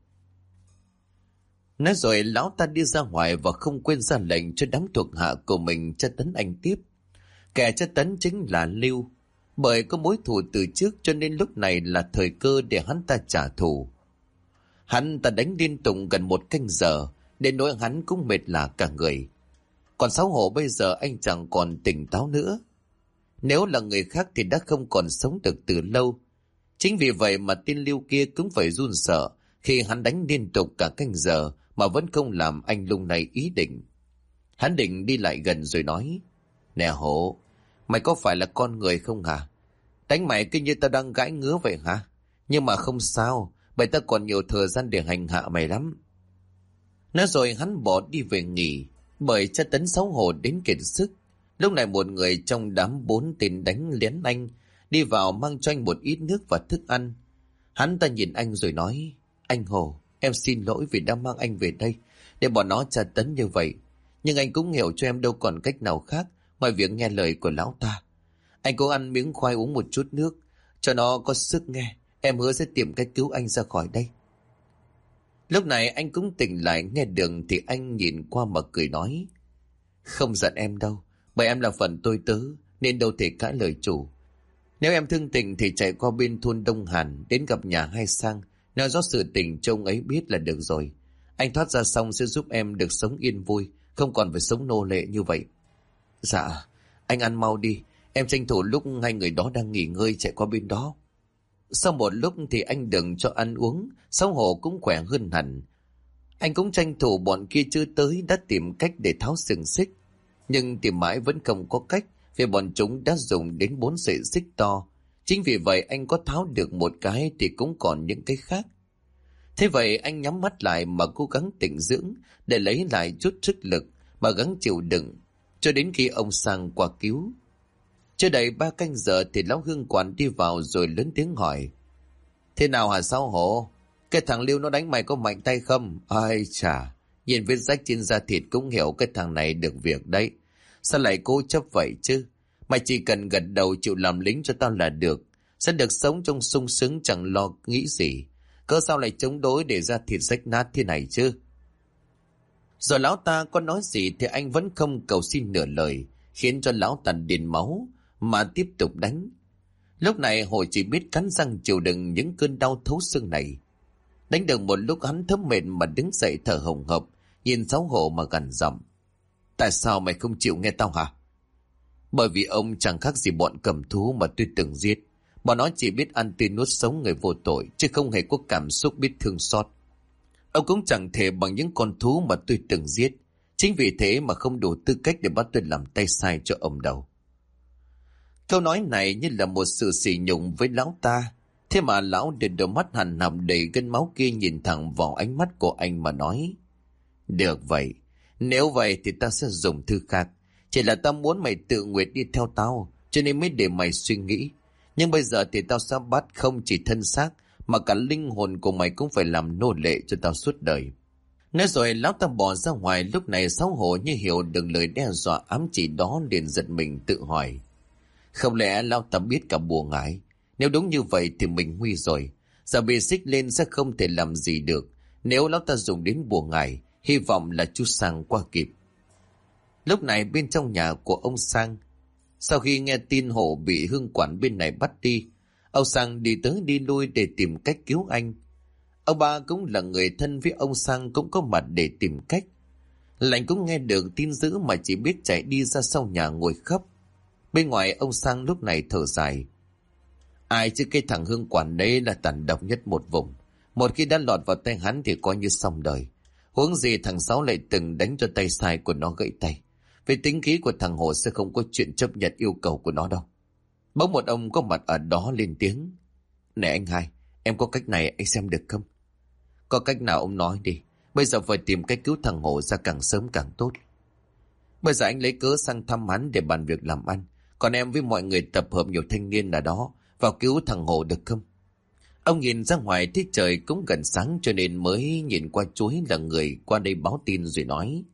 Nói rồi lão ta đi ra ngoài và không quên ra lệnh cho đám thuộc hạ của mình tra tấn anh tiếp. Kẻ tra tấn chính là Lưu. Bởi có mối thù từ trước cho nên lúc này là thời cơ để hắn ta trả thù. Hắn ta đánh liên tục gần 1 canh giờ, đến nỗi hắn cũng mệt lả cả người. Còn Sáu Hổ bây giờ anh chẳng còn tỉnh táo nữa. Nếu là người khác thì đã không còn sống được từ lâu. Chính vì vậy mà tên Lưu kia cũng phải run sợ khi hắn đánh liên tục cả canh giờ mà vẫn không làm anh lung này ý định. Hắn định đi lại gần rồi nói, nè Hổ, mày có phải là con người không hả? Đánh mày cứ như tao đang gãi ngứa vậy hả? Nhưng mà không sao, bởi ta còn nhiều thời gian để hành hạ mày lắm. Nói rồi hắn bỏ đi về nghỉ, bởi tra tấn Sáu Hổ đến kiệt sức. Lúc này một người trong đám 4 tên đánh lén anh đi vào mang cho anh một ít nước và thức ăn. Hắn ta nhìn anh rồi nói, anh Hổ, em xin lỗi vì đã mang anh về đây để bọn nó tra tấn như vậy. Nhưng anh cũng hiểu cho em đâu còn cách nào khác ngoài việc nghe lời của lão ta. Anh cố ăn miếng khoai uống một chút nước cho nó có sức nghe. Em hứa sẽ tìm cách cứu anh ra khỏi đây. Lúc này anh cũng tỉnh lại nghe được thì anh nhìn qua mà cười nói, không giận em đâu, bởi em là phần tôi tớ nên đâu thể cãi lời chủ. Nếu em thương tình thì chạy qua bên thôn Đông Hàn đến gặp nhà Hai Sang, nói rõ sự tình cho ông ấy biết là được rồi. Anh thoát ra xong sẽ giúp em được sống yên vui, không còn phải sống nô lệ như vậy. Dạ, anh ăn mau đi, em tranh thủ lúc hai người đó đang nghỉ ngơi chạy qua bên đó. Sau một lúc thì anh đừng cho ăn uống, Sáu Hổ cũng khỏe hơn hẳn. Anh cũng tranh thủ bọn kia chưa tới đã tìm cách để tháo xiềng xích. Nhưng tìm mãi vẫn không có cách vì bọn chúng đã dùng đến 4 sợi xích to. Chính vì vậy anh có tháo được một cái thì cũng còn những cái khác. Thế vậy anh nhắm mắt lại mà cố gắng tĩnh dưỡng để lấy lại chút sức lực mà gắng chịu đựng cho đến khi ông Sang qua cứu. Chưa đầy 3 canh giờ thì lão Hương Quản đi vào rồi lớn tiếng hỏi, thế nào hả Sáu Hổ? Cái thằng Lưu nó đánh mày có mạnh tay không? Ai chà, nhìn vết rách trên da thịt cũng hiểu cái thằng này được việc đấy. Sao lại cố chấp vậy chứ? Mày chỉ cần gật đầu chịu làm lính cho tao là được. Sẽ được sống trong sung sướng chẳng lo nghĩ gì. Cớ sao lại chống đối để da thịt rách nát thế này chứ? Rồi lão ta có nói gì thì anh vẫn không cầu xin nửa lời, khiến cho lão ta điên máu mà tiếp tục đánh. Lúc này Hổ chỉ biết cắn răng chịu đựng những cơn đau thấu xương này. Đánh được một lúc hắn thấm mệt mà đứng dậy thở hổn hộc, nhìn Sáu Hổ mà gằn giọng, tại sao mày không chịu nghe tao hả? Bởi vì ông chẳng khác gì bọn cầm thú mà tôi từng giết. Bọn nó chỉ biết ăn tươi nuốt sống người vô tội, chứ không hề có cảm xúc biết thương xót. Ông cũng chẳng thể bằng những con thú mà tôi từng giết. Chính vì thế mà không đủ tư cách để bắt tôi làm tay sai cho ông đâu. Câu nói này như là một sự sỉ nhục với lão ta. Thế mà lão để đôi mắt hằn học đầy gân máu kia nhìn thẳng vào ánh mắt của anh mà nói, được vậy, nếu vậy thì ta sẽ dùng thư khác. Chỉ là tao muốn mày tự nguyện đi theo tao, cho nên mới để mày suy nghĩ. Nhưng bây giờ thì tao sẽ bắt không chỉ thân xác mà cả linh hồn của mày cũng phải làm nô lệ cho tao suốt đời. Nói rồi lão ta bỏ ra ngoài. Lúc này Sáu Hổ như hiểu được lời đe dọa ám chỉ đó liền giật mình tự hỏi, không lẽ lão ta biết cả bùa ngải? Nếu đúng như vậy thì mình nguy rồi. Giờ bị xích lên sẽ không thể làm gì được. Nếu lão ta dùng đến bùa ngải, hy vọng là chú Sang qua kịp. Lúc này bên trong nhà của ông Sang, sau khi nghe tin Hổ bị Hương Quản bên này bắt đi, ông Sang đi tới đi lui để tìm cách cứu anh. Ông ba cũng là người thân với ông Sang cũng có mặt để tìm cách. Lạnh cũng nghe được tin dữ mà chỉ biết chạy đi ra sau nhà ngồi khóc. Bên ngoài ông Sang lúc này thở dài, ai chứ cái thằng Hương Quản đấy là tàn độc nhất một vùng. Một khi đã lọt vào tay hắn thì coi như xong đời. Huống gì thằng Sáu lại từng đánh cho tay sai của nó gãy tay. Vì tính khí của thằng Hồ sẽ không có chuyện chấp nhận yêu cầu của nó đâu. Bỗng một ông có mặt ở đó lên tiếng, Này anh hai, em có cách này anh xem được không? Có cách nào ông nói đi. Bây giờ phải tìm cách cứu thằng Hổ ra càng sớm càng tốt. Bây giờ anh lấy cớ sang thăm hắn để bàn việc làm ăn. Còn em với mọi người tập hợp nhiều thanh niên ở đó vào cứu thằng Hổ được không? Ông nhìn ra ngoài thấy trời cũng gần sáng cho nên mới nhìn qua chuối là người qua đây báo tin rồi nói.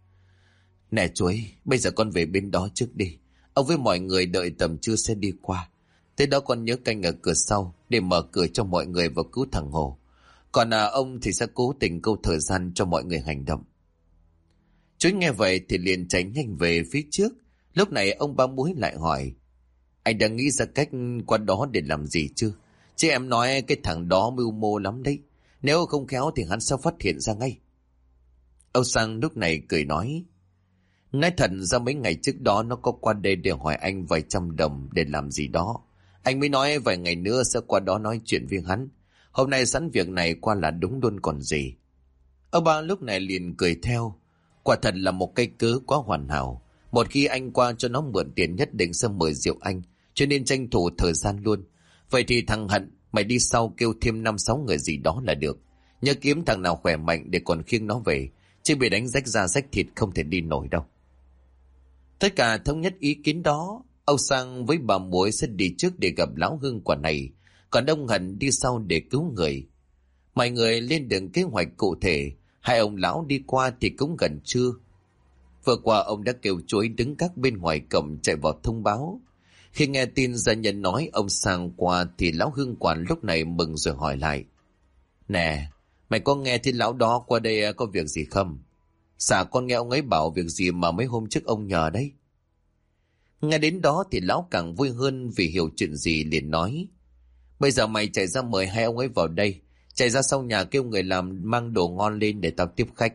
Nè chuối, bây giờ con về bên đó trước đi. Ông với mọi người đợi tầm trưa sẽ đi qua. Thế đó con nhớ canh ở cửa sau để mở cửa cho mọi người vào cứu thằng Hồ. Còn ông thì sẽ cố tình câu thời gian cho mọi người hành động. Chuối nghe vậy thì liền chạy nhanh về phía trước. Lúc này ông ba Muối lại hỏi. Anh đã nghĩ ra cách qua đó để làm gì chưa? Chứ em nói cái thằng đó mưu mô lắm đấy. Nếu không khéo thì hắn sẽ phát hiện ra ngay. Ông Sang lúc này cười nói. Nói thật ra mấy ngày trước đó nó có qua đây để hỏi anh vài trăm đồng để làm gì đó. Anh mới nói vài ngày nữa sẽ qua đó nói chuyện với hắn. Hôm nay sẵn việc này qua là đúng luôn còn gì. Ông ba lúc này liền cười theo. Quả thật là một cái cớ quá hoàn hảo. Một khi anh qua cho nó mượn tiền nhất định sẽ mời rượu anh. Cho nên tranh thủ thời gian luôn. Vậy thì thằng Hận, mày đi sau kêu thêm 5-6 người gì đó là được. Nhớ kiếm thằng nào khỏe mạnh để còn khiêng nó về. Chứ bị đánh rách da rách thịt không thể đi nổi đâu. Tất cả thống nhất ý kiến đó. Ông Sang với bà Muối sẽ đi trước để gặp lão Hưng quả này. Còn ông Hận đi sau để cứu người. Mọi người lên đường kế hoạch cụ thể. Hai ông lão đi qua thì cũng gần trưa. Vừa qua ông đã kêu chuối đứng các bên ngoài cổng chạy vào thông báo. Khi nghe tin gia nhân nói ông Sang qua thì lão Hưng quản lúc này mừng rồi hỏi lại. Nè, mày có nghe thấy lão đó qua đây có việc gì không? Dạ con nghe ông ấy bảo việc gì mà mấy hôm trước ông nhờ đấy. Nghe đến đó thì lão càng vui hơn vì hiểu chuyện gì liền nói. Bây giờ mày chạy ra mời hai ông ấy vào đây. Chạy ra sau nhà kêu người làm mang đồ ngon lên để tao tiếp khách.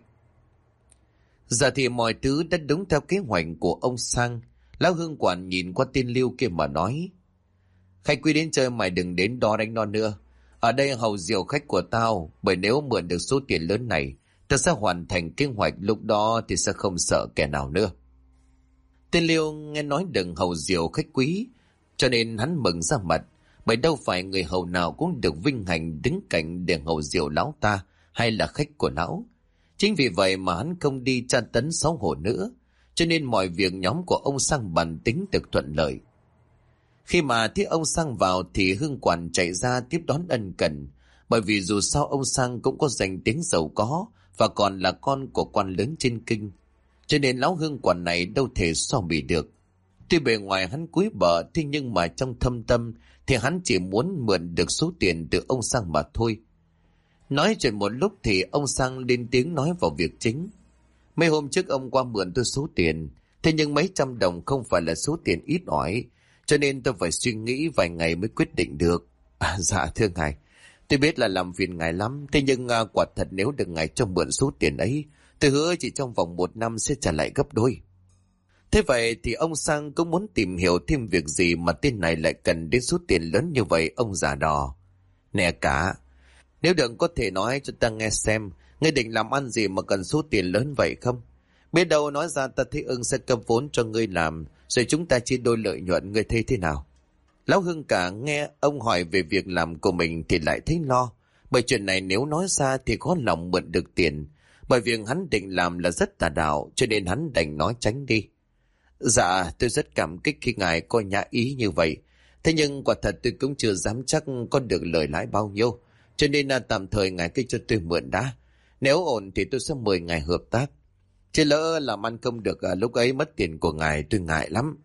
Giờ thì mọi thứ đã đúng theo kế hoạch của ông Sang. Lão Hưng quản nhìn qua tên Lưu kia mà nói. Khách quý đến chơi mày đừng đến đó đánh non nữa. Ở đây hầu rượu khách của tao. Bởi nếu mượn được số tiền lớn này, tao sẽ hoàn thành kế hoạch, lúc đó thì sẽ không sợ kẻ nào nữa. Tên Liêu nghe nói đừng hầu rượu khách quý, cho nên hắn mừng ra mặt. Bởi đâu phải người hầu nào cũng được vinh hạnh đứng cạnh để hầu rượu lão ta hay là khách của lão. Chính vì vậy mà hắn không đi tra tấn xấu hổ nữa, cho nên mọi việc nhóm của ông Sang bàn tính được thuận lợi. Khi mà thấy ông Sang vào thì Hưng quản chạy ra tiếp đón ân cần, bởi vì dù sao ông Sang cũng có danh tiếng giàu có và còn là con của quan lớn trên kinh, cho nên lão Hưng quản này đâu thể so bì được. Tuy bề ngoài hắn cúi bợ, thế nhưng mà trong thâm tâm thì hắn chỉ muốn mượn được số tiền từ ông Sang mà thôi. Nói chuyện một lúc thì ông Sang lên tiếng nói vào việc chính. Mấy hôm trước ông qua mượn tôi số tiền, thế nhưng mấy trăm đồng không phải là số tiền ít ỏi, cho nên tôi phải suy nghĩ vài ngày mới quyết định được. Dạ thưa ngài, tôi biết là làm phiền ngài lắm, thế nhưng quả thật nếu được ngài cho mượn số tiền ấy, tôi hứa chỉ trong vòng 1 năm sẽ trả lại gấp đôi. Thế vậy thì ông Sang cũng muốn tìm hiểu thêm việc gì mà tên này lại cần đến số tiền lớn như vậy. Ông già đò. Nè cả, nếu đừng có thể nói cho ta nghe xem, ngươi định làm ăn gì mà cần số tiền lớn vậy không? Biết đâu nói ra ta thấy ưng sẽ cấp vốn cho ngươi làm, rồi chúng ta chia đôi lợi nhuận, ngươi thấy thế nào? Lão Hưng cả nghe ông hỏi về việc làm của mình thì lại thấy lo, bởi chuyện này nếu nói ra thì có lòng mượn được tiền, bởi việc hắn định làm là rất tà đạo, cho nên hắn đành nói tránh đi. Dạ, tôi rất cảm kích khi ngài coi nhã ý như vậy. Thế nhưng quả thật tôi cũng chưa dám chắc có được lời lãi bao nhiêu, cho nên tạm thời ngài cứ cho tôi mượn đã. Nếu ổn thì tôi sẽ mời ngài hợp tác. Chứ lỡ làm ăn không được lúc ấy mất tiền của ngài tôi ngại lắm.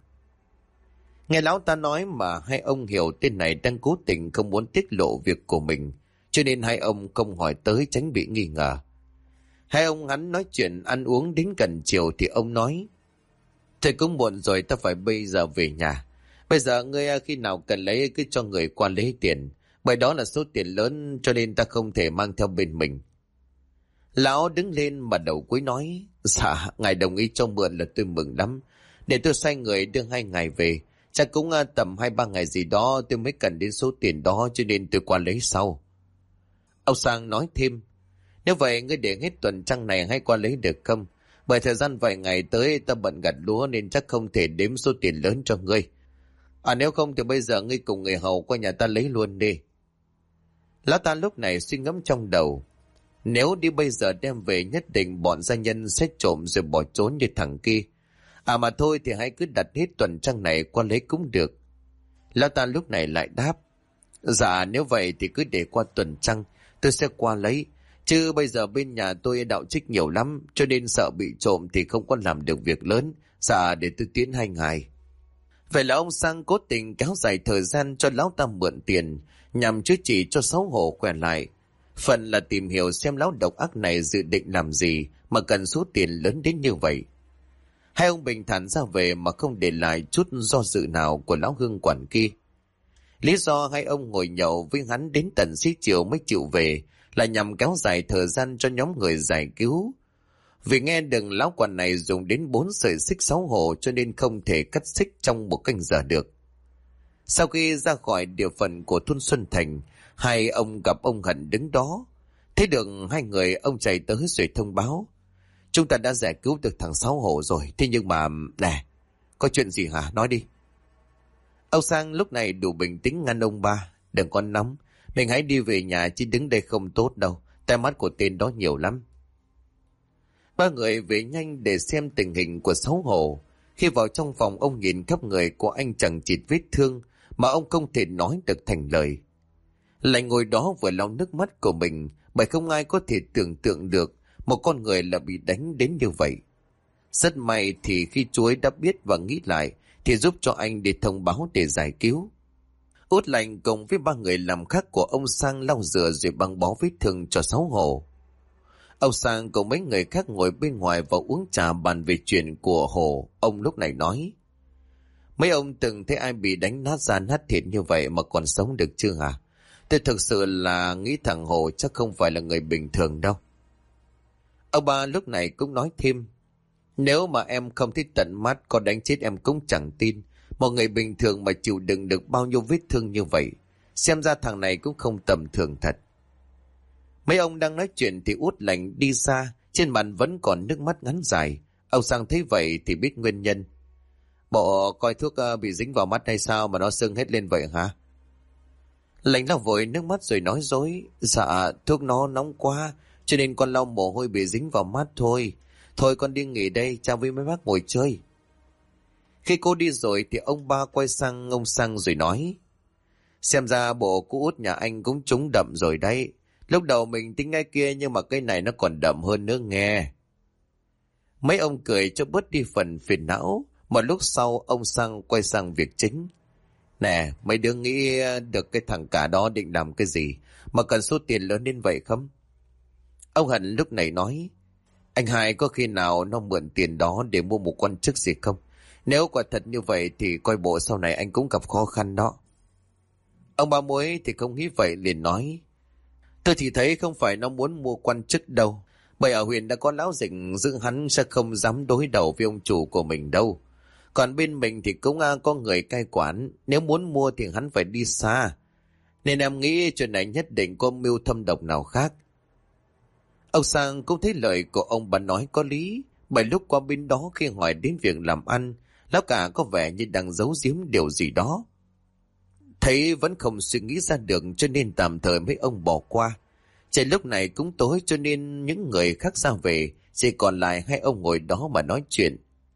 Nghe lão ta nói mà hai ông hiểu tên này đang cố tình không muốn tiết lộ việc của mình, cho nên hai ông không hỏi tới tránh bị nghi ngờ. Hai ông hắn nói chuyện ăn uống đến gần chiều thì ông nói. Thôi cũng muộn rồi, ta phải bây giờ về nhà. Bây giờ ngươi khi nào cần lấy cứ cho người qua lấy tiền, bởi đó là số tiền lớn cho nên ta không thể mang theo bên mình. Lão đứng lên mà đầu cúi nói. Dạ, ngài đồng ý cho mượn là tôi mừng lắm. Để tôi sai người đưa 2 ngày về. Chắc cũng tầm 2-3 ngày gì đó tôi mới cần đến số tiền đó, cho nên tôi qua lấy sau. Ông Sang nói thêm. Nếu vậy ngươi để hết tuần trăng này hay qua lấy được không? Bởi thời gian vài ngày tới ta bận gặt lúa nên chắc không thể đếm số tiền lớn cho ngươi. Nếu không thì bây giờ ngươi cùng người hầu qua nhà ta lấy luôn đi. Lão ta lúc này suy ngẫm trong đầu. Nếu đi bây giờ đem về nhất định bọn gia nhân sẽ trộm rồi bỏ trốn như thằng kia. À mà thôi thì hãy cứ đặt hết tuần trăng này qua lấy cũng được. Lão ta lúc này lại đáp. Dạ nếu vậy thì cứ để qua tuần trăng, tôi sẽ qua lấy. Chứ bây giờ bên nhà tôi đạo trích nhiều lắm, cho nên sợ bị trộm thì không có làm được việc lớn. Dạ để tôi tiến 2 ngày. Vậy là ông Sang cố tình kéo dài thời gian cho lão ta mượn tiền, nhằm chữa trị cho xấu hổ quay lại. Phần là tìm hiểu xem lão độc ác này dự định làm gì mà cần số tiền lớn đến như vậy. Hai ông bình thản ra về mà không để lại chút do dự nào của lão hương quản kia. Lý do hai ông ngồi nhậu với hắn đến tận xế chiều mới chịu về là nhằm kéo dài thời gian cho nhóm người giải cứu. Vì nghe đừng lão quản này dùng đến 4 sợi xích 6 hồ cho nên không thể cắt xích trong 1 canh giờ được. Sau khi ra khỏi địa phận của thôn Xuân Thành, hai ông gặp ông Hận đứng đó. Thấy được hai người, ông chạy tới rồi thông báo. Chúng ta đã giải cứu được thằng Sáu Hổ rồi, thế nhưng mà... Nè, có chuyện gì hả? Nói đi. Ông Sang lúc này đủ bình tĩnh ngăn ông ba. Đừng có nóng, mình hãy đi về nhà chứ đứng đây không tốt đâu. Tai mắt của tên đó nhiều lắm. Ba người về nhanh để xem tình hình của Sáu Hổ. Khi vào trong phòng ông nhìn khắp người của anh chẳng chịt vết thương mà ông không thể nói được thành lời. Lại ngồi đó vừa lau nước mắt của mình, bởi không ai có thể tưởng tượng được một con người là bị đánh đến như vậy. Rất may thì khi chú ấy đã biết và nghĩ lại thì giúp cho anh đi thông báo để giải cứu. Út Lạnh cùng với 3 người làm khác của ông Sang lau rửa rồi băng bó vết thương cho Sáu Hổ. Ông Sang cùng mấy người khác ngồi bên ngoài và uống trà bàn về chuyện của Hổ. Ông lúc này nói: Mấy ông từng thấy ai bị đánh nát da nát thịt như vậy mà còn sống được chưa hả? Tôi thực sự là nghĩ thằng Hổ chắc không phải là người bình thường đâu. Ông ba lúc này cũng nói thêm: Nếu mà em không thấy tận mắt, có đánh chết em cũng chẳng tin. Một người bình thường mà chịu đựng được bao nhiêu vết thương như vậy. Xem ra thằng này cũng không tầm thường thật. Mấy ông đang nói chuyện thì Út Lạnh đi xa, trên mặt vẫn còn nước mắt ngắn dài. Ông Sang thấy vậy thì biết nguyên nhân. Bộ coi thuốc bị dính vào mắt hay sao mà nó sưng hết lên vậy hả? Lạnh lau vội nước mắt rồi nói dối: Dạ thuốc nó nóng quá cho nên con lau mồ hôi bị dính vào mắt thôi. Thôi con đi nghỉ đây, chào với mấy bác ngồi chơi. Khi cô đi rồi thì ông ba quay sang ông Sang rồi nói: Xem ra bộ cô Út nhà anh cũng trúng đậm rồi đấy. Lúc đầu mình tính ngay kia nhưng mà cái này nó còn đậm hơn nữa nghe. Mấy ông cười cho bớt đi phần phiền não. Một lúc sau ông Sang quay sang việc chính. Nè, mấy đứa nghĩ được cái thằng cả đó định làm cái gì mà cần số tiền lớn đến vậy không? Ông Hận lúc này nói: Anh hai có khi nào nó mượn tiền đó để mua một quan chức gì không? Nếu quả thật như vậy thì coi bộ sau này anh cũng gặp khó khăn đó. Ông ba Muối thì không nghĩ vậy liền nói: Tôi thì thấy không phải nó muốn mua quan chức đâu. Bởi ở huyện đã có lão dịch giữ hắn sẽ không dám đối đầu với ông chủ của mình đâu. Còn bên mình thì cũng có người cai quản. Nếu muốn mua thì hắn phải đi xa. Nên em nghĩ chuyện này nhất định có mưu thâm độc nào khác. Ông Sang cũng thấy lời của ông bà nói có lý. Bởi lúc qua bên đó khi hỏi đến việc làm ăn, lão cả có vẻ như đang giấu giếm điều gì đó. Thấy vẫn không suy nghĩ ra được cho nên tạm thời mấy ông bỏ qua. Trời lúc này cũng tối cho nên những người khác ra về, chỉ còn lại hai ông ngồi đó mà nói chuyện.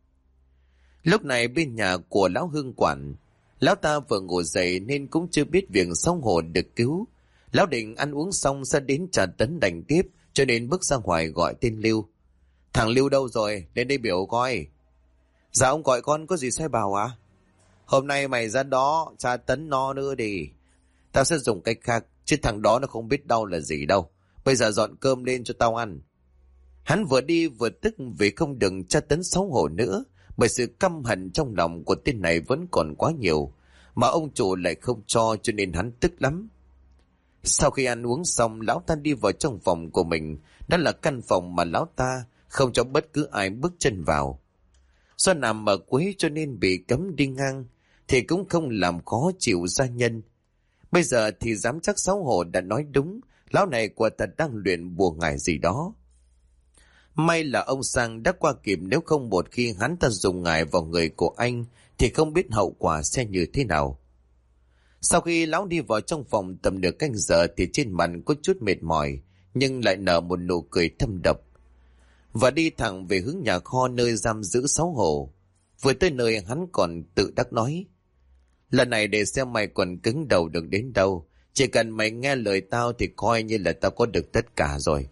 Lúc này bên nhà của lão Hương quản, lão ta vừa ngủ dậy nên cũng chưa biết việc Sáu Hổ được cứu. Lão định ăn uống xong ra đến trà tấn đành tiếp cho nên bước ra ngoài gọi tên Lưu. Thằng Lưu đâu rồi? Lên đây biểu coi. Dạ ông gọi con có gì sai bảo à? Hôm nay mày ra đó tra tấn nó nữa đi. Tao sẽ dùng cách khác, chứ thằng đó nó không biết đau là gì đâu. Bây giờ dọn cơm lên cho tao ăn. Hắn vừa đi vừa tức vì không đừng tra tấn Sáu Hổ nữa, bởi sự căm hận trong lòng của tên này vẫn còn quá nhiều, mà ông chủ lại không cho nên hắn tức lắm. Sau khi ăn uống xong, lão ta đi vào trong phòng của mình. Đó là căn phòng mà lão ta không cho bất cứ ai bước chân vào. Do nằm ở cuối cho nên bị cấm đi ngang, thì cũng không làm khó chịu gia nhân. Bây giờ thì dám chắc Sáu Hổ đã nói đúng, lão này quả thật đang luyện bùa ngải gì đó. May là ông Sang đã qua kịp, nếu không một khi hắn ta dùng ngải vào người của anh thì không biết hậu quả sẽ như thế nào. Sau khi lão đi vào trong phòng tầm nửa canh giờ thì trên mặt có chút mệt mỏi, nhưng lại nở một nụ cười thâm độc. Và đi thẳng về hướng nhà kho nơi giam giữ sáu hổ. Vừa tới nơi hắn còn tự đắc nói: lần này để xem mày còn cứng đầu được đến đâu. Chỉ cần mày nghe lời tao thì coi như là tao có được tất cả rồi.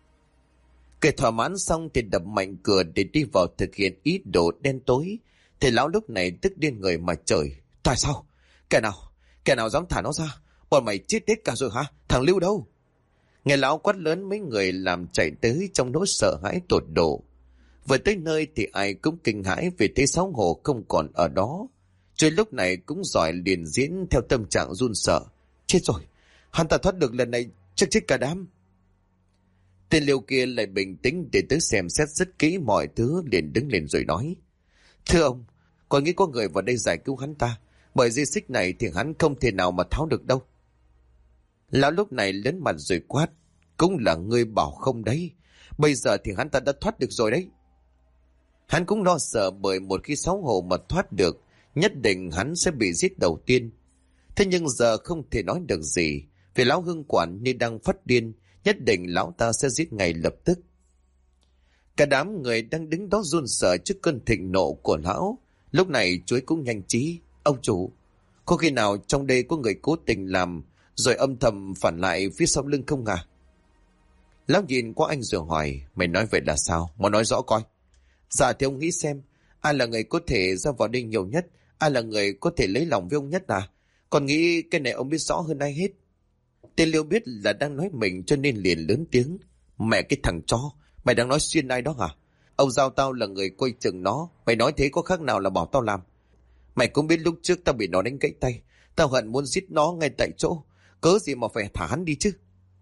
Kể thỏa mãn xong thì đập mạnh cửa để đi vào thực hiện ý đồ đen tối. Thì lão lúc này tức điên người mà trời. Tại sao? Kẻ nào dám thả nó ra? Bọn mày chết hết cả rồi hả? Thằng Lưu đâu? Nghe lão quát lớn, mấy người làm chạy tới trong nỗi sợ hãi tột độ. Vừa tới nơi thì ai cũng kinh hãi vì thấy sáu hổ không còn ở đó. Trời lúc này cũng giỏi liền diễn theo tâm trạng run sợ. Chết rồi, hắn ta thoát được lần này chắc chết cả đám. Tên Liêu kia lại bình tĩnh để tới xem xét rất kỹ mọi thứ, liền đứng lên rồi nói: thưa ông, con nghĩ có người vào đây giải cứu hắn ta. Bởi dây xích này thì hắn không thể nào mà tháo được đâu. Lão lúc này lớn mặt rồi quát: cũng là ngươi bảo không đấy. Bây giờ thì hắn ta đã thoát được rồi đấy. Hắn cũng lo sợ bởi một khi sáu hổ mà thoát được, nhất định hắn sẽ bị giết đầu tiên. Thế nhưng giờ không thể nói được gì, vì lão hương quản như đang phát điên, nhất định lão ta sẽ giết ngay lập tức. Cả đám người đang đứng đó run sợ trước cơn thịnh nộ của lão. Lúc này chuối cũng nhanh trí: ông chủ, có khi nào trong đây có người cố tình làm rồi âm thầm phản lại phía sau lưng không à? Lão nhìn qua anh rồi hỏi: mày nói vậy là sao? Mau nói rõ coi. Dạ thì ông nghĩ xem, ai là người có thể ra vào đây nhiều nhất, ai là người có thể lấy lòng với ông nhất à? Còn nghĩ cái này ông biết rõ hơn ai hết. Tên Liêu biết là đang nói mình cho nên liền lớn tiếng: mẹ cái thằng chó, mày đang nói xuyên ai đó hả? Ông giao tao là người coi chừng nó, mày nói thế có khác nào là bảo tao làm? Mày cũng biết lúc trước tao bị nó đánh gãy tay, tao hận muốn giết nó ngay tại chỗ, cớ gì mà phải thả hắn đi chứ?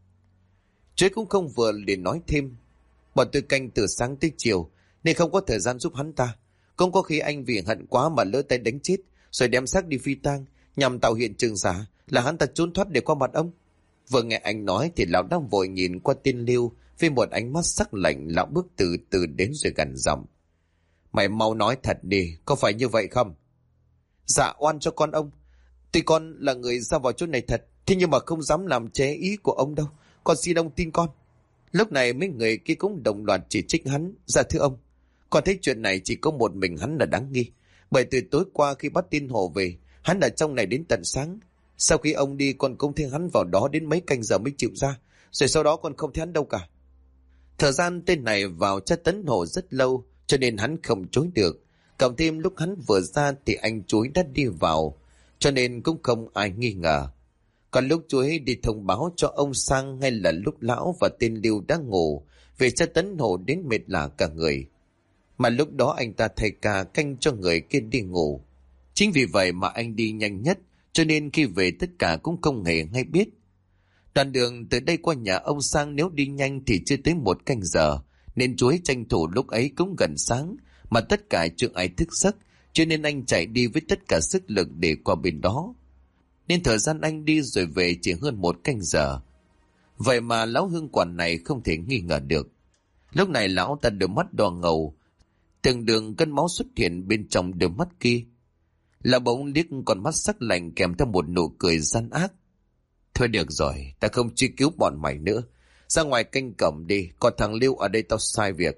Chuối cũng không vừa liền nói thêm: bọn tôi canh từ sáng tới chiều nên không có thời gian giúp hắn ta. Cũng có khi anh vì hận quá mà lỡ tay đánh chết, rồi đem xác đi phi tang nhằm tạo hiện trường giả là hắn ta trốn thoát để qua mặt ông. Vừa nghe anh nói thì lão đang vội nhìn qua tên Lưu với một ánh mắt sắc lạnh. Lão bước từ từ đến rồi gằn giọng: mày mau nói thật đi, có phải như vậy không? Dạ oan cho con ông. Tuy con là người ra vào chỗ này thật, thế nhưng mà không dám làm trái ý của ông đâu. Con xin ông tin con. Lúc này mấy người kia cũng đồng loạt chỉ trích hắn: dạ thưa ông, con thấy chuyện này chỉ có một mình hắn là đáng nghi. Bởi từ tối qua khi bắt tin Hồ về, hắn ở trong này đến tận sáng. Sau khi ông đi con cũng thấy hắn vào đó đến mấy canh giờ mới chịu ra. Rồi sau đó con không thấy hắn đâu cả. Thời gian tên này vào tra tấn Hồ rất lâu, cho nên hắn không chối được. Cộng thêm lúc hắn vừa ra thì anh Chuối đã đi vào, cho nên cũng không ai nghi ngờ. Còn lúc Chuối đi thông báo cho ông Sang hay là lúc lão và tên Lưu đang ngủ, về tra tấn Hồ đến mệt lả cả người. Mà lúc đó anh ta thay ca canh cho người kia đi ngủ. Chính vì vậy mà anh đi nhanh nhất, cho nên khi về tất cả cũng không hề hay biết. Đoạn đường từ đây qua nhà ông Sang nếu đi nhanh thì chưa tới một canh giờ, nên Chuối tranh thủ lúc ấy cũng gần sáng, mà tất cả chưa ai thức giấc, cho nên anh chạy đi với tất cả sức lực để qua bên đó. Nên thời gian anh đi rồi về chỉ hơn một canh giờ. Vậy mà lão hương quản này không thể nghi ngờ được. Lúc này lão ta đôi mắt đỏ ngầu, từng đường cân máu xuất hiện bên trong đôi mắt kia. Lão bỗng liếc con mắt sắc lạnh kèm theo một nụ cười gian ác. Thôi được rồi, ta không truy cứu bọn mày nữa. Ra ngoài canh cổng đi, còn thằng Lưu ở đây tao sai việc.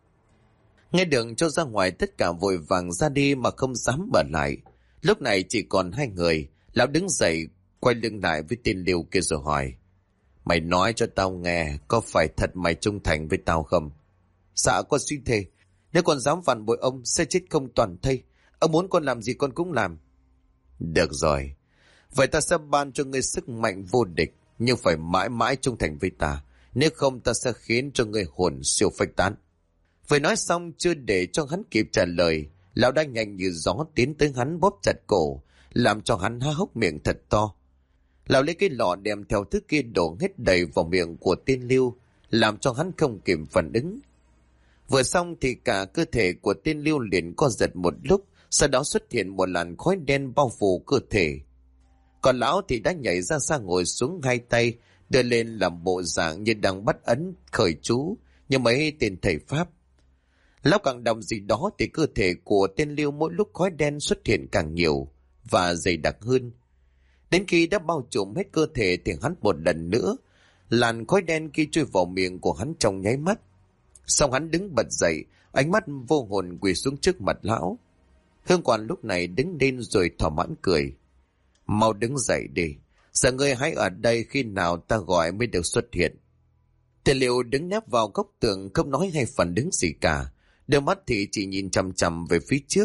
Nghe đường cho ra ngoài tất cả vội vàng ra đi mà không dám ở lại. Lúc này chỉ còn hai người. Lão đứng dậy quay lưng lại với tên Lưu kia rồi hỏi: mày nói cho tao nghe, có phải thật mày trung thành với tao không? Dạ con suy thề, nếu con dám phản bội ông sẽ chết không toàn thây. Ông muốn con làm gì con cũng làm. Được rồi, vậy ta sẽ ban cho ngươi sức mạnh vô địch, nhưng phải mãi mãi trung thành với ta. Nếu không ta sẽ khiến cho ngươi hồn siêu phách tán. Vừa nói xong chưa để cho hắn kịp trả lời, lão đã nhanh như gió tiến tới hắn bóp chặt cổ, làm cho hắn há hốc miệng thật to. Lão lấy cái lọ đem theo thứ kia đổ hết đầy vào miệng của tên Lưu, làm cho hắn không kịp phản ứng. Vừa xong thì cả cơ thể của tên Lưu liền co giật một lúc, sau đó xuất hiện một làn khói đen bao phủ cơ thể. Còn lão thì đã nhảy ra xa ngồi xuống, hai tay đưa lên làm bộ dạng như đang bắt ấn khởi chú như mấy tên thầy Pháp. Lão càng đọc gì đó thì cơ thể của tên Lưu mỗi lúc khói đen xuất hiện càng nhiều và dày đặc hơn. Đến khi đã bao trùm hết cơ thể thì hắn một lần nữa, làn khói đen kia chui vào miệng của hắn trong nháy mắt. Xong hắn đứng bật dậy, ánh mắt vô hồn quỳ xuống trước mặt lão. Hương Quản lúc này đứng lên rồi thỏa mãn cười. Mau đứng dậy đi, sợ ngươi hãy ở đây khi nào ta gọi mới được xuất hiện. Tiền Liệu đứng nép vào góc tường không nói hay phản ứng gì cả, đôi mắt thì chỉ nhìn chằm chằm về phía trước.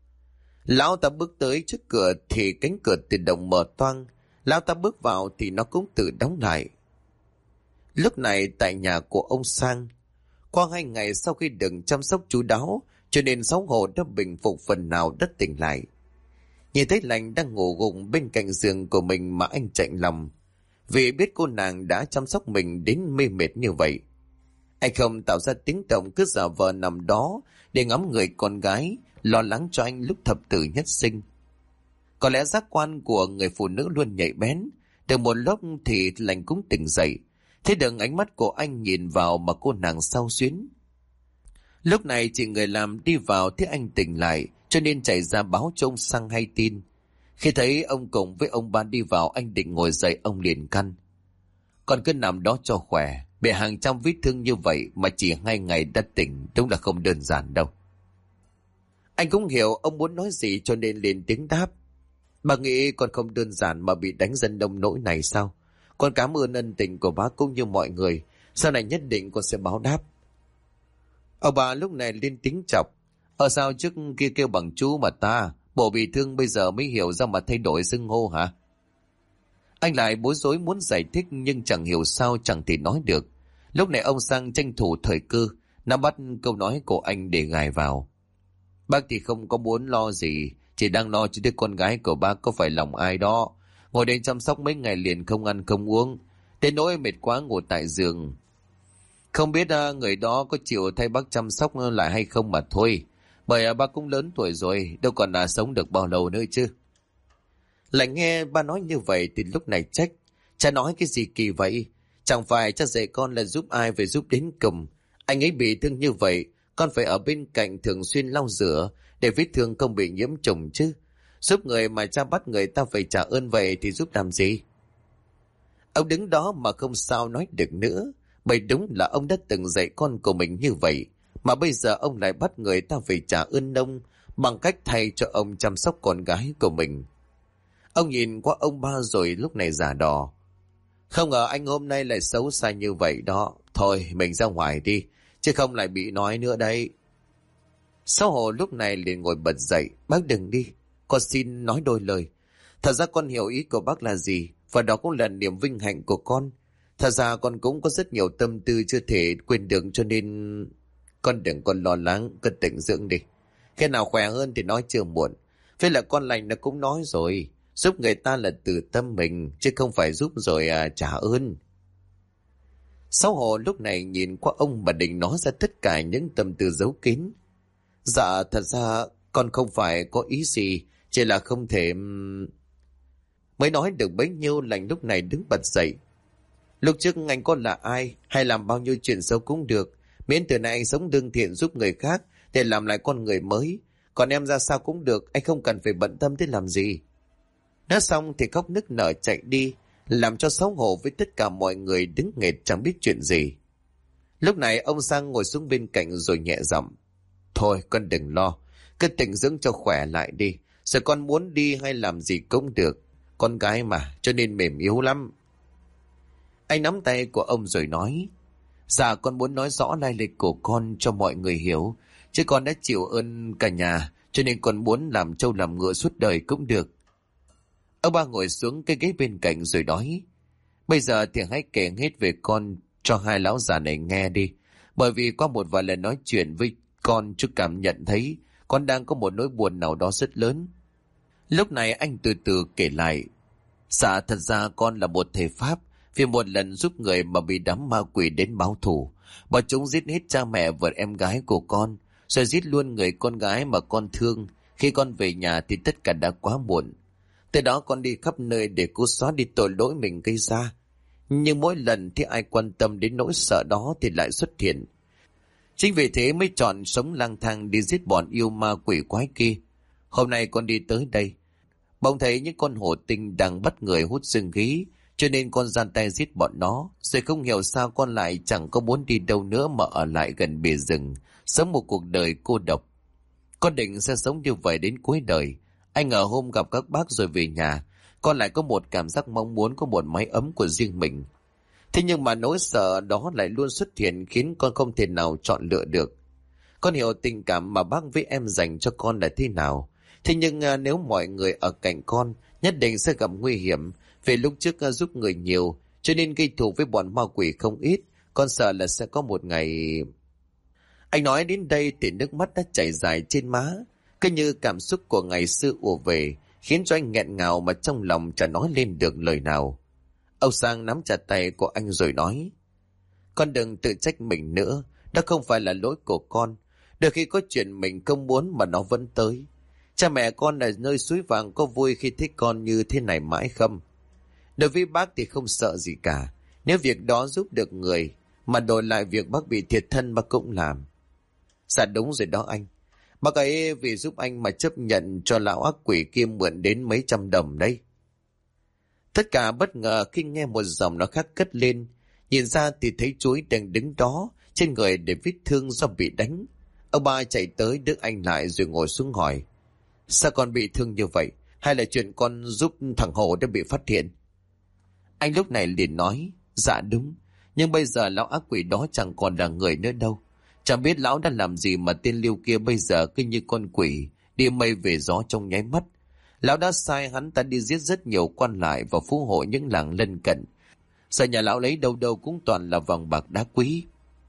Lão ta bước tới trước cửa thì cánh cửa tự động mở toang, lão ta bước vào thì nó cũng tự đóng lại. Lúc này tại nhà của ông Sang, qua 2 ngày sau khi được chăm sóc chu đáo, cho nên Sáu Hổ đã bình phục phần nào đất tỉnh lại. Nhìn thấy Lành đang ngủ gục bên cạnh giường của mình mà anh chạnh lòng, vì biết cô nàng đã chăm sóc mình đến mê mệt như vậy. Anh không tạo ra tiếng động, cứ giả vờ nằm đó để ngắm người con gái, lo lắng cho anh lúc thập tử nhất sinh. Có lẽ giác quan của người phụ nữ luôn nhạy bén, được một lúc thì Lành cũng tỉnh dậy, thế được ánh mắt của anh nhìn vào mà cô nàng xao xuyến. Lúc này chị người làm đi vào thấy anh tỉnh lại, cho nên chạy ra báo cho ông Sang hay tin. Khi thấy ông cùng với ông Ba đi vào, anh định ngồi dậy, ông liền căn: Con cứ nằm đó cho khỏe, bị hàng trăm vết thương như vậy mà chỉ 2 ngày đã tỉnh, đúng là không đơn giản đâu. Anh cũng hiểu ông muốn nói gì cho nên liền tiếng đáp: Bà nghĩ con không đơn giản mà bị đánh dân đông nỗi này sao? Con cảm ơn ân tình của bác cũng như mọi người, sau này nhất định con sẽ báo đáp. Ông bà lúc này lên tiếng chọc: Ở sao trước kia kêu bằng chú mà ta, bộ bị thương bây giờ mới hiểu ra mà thay đổi xưng hô hả? Anh lại bối rối muốn giải thích nhưng chẳng hiểu sao chẳng thể nói được. Lúc này ông Sang tranh thủ thời cơ, nắm bắt câu nói của anh để gài vào: Bác thì không có muốn lo gì, chỉ đang lo cho đứa con gái của bác có phải lòng ai đó. Ngồi đây chăm sóc mấy ngày liền không ăn không uống, đến nỗi mệt quá ngủ tại giường. Không biết người đó có chịu thay bác chăm sóc lại hay không mà thôi. Bởi bác cũng lớn tuổi rồi, đâu còn sống được bao lâu nữa chứ. Lại nghe ba nói như vậy thì lúc này trách: Cha nói cái gì kỳ vậy? Chẳng phải cha dạy con là giúp ai phải giúp đến cùng. Anh ấy bị thương như vậy, con phải ở bên cạnh thường xuyên lau rửa để vết thương không bị nhiễm trùng chứ. Giúp người mà cha bắt người ta phải trả ơn, vậy thì giúp làm gì? Ông đứng đó mà không sao nói được nữa, bởi đúng là ông đã từng dạy con của mình như vậy, mà bây giờ ông lại bắt người ta phải trả ơn ông bằng cách thay cho ông chăm sóc con gái của mình. Ông nhìn qua ông Ba rồi lúc này giả đò: Không ngờ anh hôm nay lại xấu xa như vậy đó. Thôi mình ra ngoài đi, chứ không lại bị nói nữa đấy. Sáu Hổ lúc này liền ngồi bật dậy: Bác đừng đi, con xin nói đôi lời. Thật ra con hiểu ý của bác là gì, và đó cũng là niềm vinh hạnh của con. Thật ra con cũng có rất nhiều tâm tư chưa thể quên được, cho nên con đừng còn lo lắng, cứ tĩnh dưỡng đi. Khi nào khỏe hơn thì nói chưa muộn. Với là con Lành nó cũng nói rồi, giúp người ta là từ tâm mình, chứ không phải giúp rồi trả ơn. Sáu Hổ lúc này nhìn qua ông mà định nói ra tất cả những tâm tư giấu kín. Dạ thật ra con không phải có ý gì, chỉ là không thể... Mới nói được bấy nhiêu Lành lúc này đứng bật dậy: Lúc trước anh con là ai, hay làm bao nhiêu chuyện xấu cũng được, miễn từ nay anh sống lương thiện giúp người khác để làm lại con người mới. Còn em ra sao cũng được, anh không cần phải bận tâm thế làm gì. Nói xong thì khóc nức nở chạy đi, làm cho xấu hổ với tất cả mọi người đứng nghệt chẳng biết chuyện gì. Lúc này ông Sang ngồi xuống bên cạnh rồi nhẹ giọng: Thôi con đừng lo, cứ tĩnh dưỡng cho khỏe lại đi, rồi con muốn đi hay làm gì cũng được. Con gái mà, cho nên mềm yếu lắm. Anh nắm tay của ông rồi nói: Dạ con muốn nói rõ lai lịch của con cho mọi người hiểu, chứ con đã chịu ơn cả nhà, cho nên con muốn làm trâu làm ngựa suốt đời cũng được. Ông Ba ngồi xuống cái ghế bên cạnh rồi nói: Bây giờ thì hãy kể hết về con cho hai lão già này nghe đi, bởi vì qua một vài lần nói chuyện với con, chú cảm nhận thấy con đang có một nỗi buồn nào đó rất lớn. Lúc này anh từ từ kể lại: Dạ thật ra con là một thầy Pháp, vì một lần giúp người mà bị đám ma quỷ đến báo thù. Bọn chúng giết hết cha mẹ và em gái của con, rồi giết luôn người con gái mà con thương. Khi con về nhà thì tất cả đã quá muộn. Từ đó con đi khắp nơi để cứu xóa đi tội lỗi mình gây ra. Nhưng mỗi lần thì ai quan tâm đến nỗi sợ đó thì lại xuất hiện. Chính vì thế mới chọn sống lang thang đi giết bọn yêu ma quỷ quái kia. Hôm nay con đi tới đây Bỗng thấy những con hổ tinh đang bắt người hút dương khí, cho nên con ra tay giết bọn nó. Rồi không hiểu sao con lại chẳng có muốn đi đâu nữa mà ở lại gần bìa rừng, sống một cuộc đời cô độc. Con định sẽ sống như vậy đến cuối đời. Anh ở hôm gặp các bác rồi về nhà, con lại có một cảm giác mong muốn có một mái ấm của riêng mình. Thế nhưng mà nỗi sợ đó lại luôn xuất hiện khiến con không thể nào chọn lựa được. Con hiểu tình cảm mà bác với em dành cho con là thế nào. Thế nhưng nếu mọi người ở cạnh con nhất định sẽ gặp nguy hiểm. Vì lúc trước giúp người nhiều cho nên gây thù với bọn ma quỷ không ít. Con sợ là sẽ có một ngày... Anh nói đến đây thì nước mắt đã chảy dài trên má. Cứ như cảm xúc của ngày xưa ùa về, khiến cho anh nghẹn ngào mà trong lòng chả nói lên được lời nào. Âu Sang nắm chặt tay của anh rồi nói: Con đừng tự trách mình nữa, đó không phải là lỗi của con. Đôi khi có chuyện mình không muốn mà nó vẫn tới. Cha mẹ con ở nơi suối vàng có vui khi thấy con như thế này mãi không? Đối với bác thì không sợ gì cả. Nếu việc đó giúp được người, mà đổi lại việc bác bị thiệt thân bác cũng làm. Dạ đúng rồi đó anh. Bác ấy vì giúp anh mà chấp nhận cho lão ác quỷ kia mượn đến mấy trăm đồng đấy. Tất cả bất ngờ khi nghe một giọng nó khác cất lên. Nhìn ra thì thấy Chuối đang đứng đó, trên người để vết thương do bị đánh. Ông ba chạy tới đỡ anh lại rồi ngồi xuống hỏi: Sao con bị thương như vậy? Hay là chuyện con giúp thằng Hồ đã bị phát hiện? Anh lúc này liền nói: Dạ đúng, nhưng bây giờ lão ác quỷ đó chẳng còn là người nữa đâu. Chẳng biết lão đã làm gì mà tên Liêu kia bây giờ cứ như con quỷ, đi mây về gió trong nháy mắt. Lão đã sai hắn ta đi giết rất nhiều quan lại và phú hộ những làng lân cận. Giờ nhà lão lấy đâu đâu cũng toàn là vàng bạc đá quý.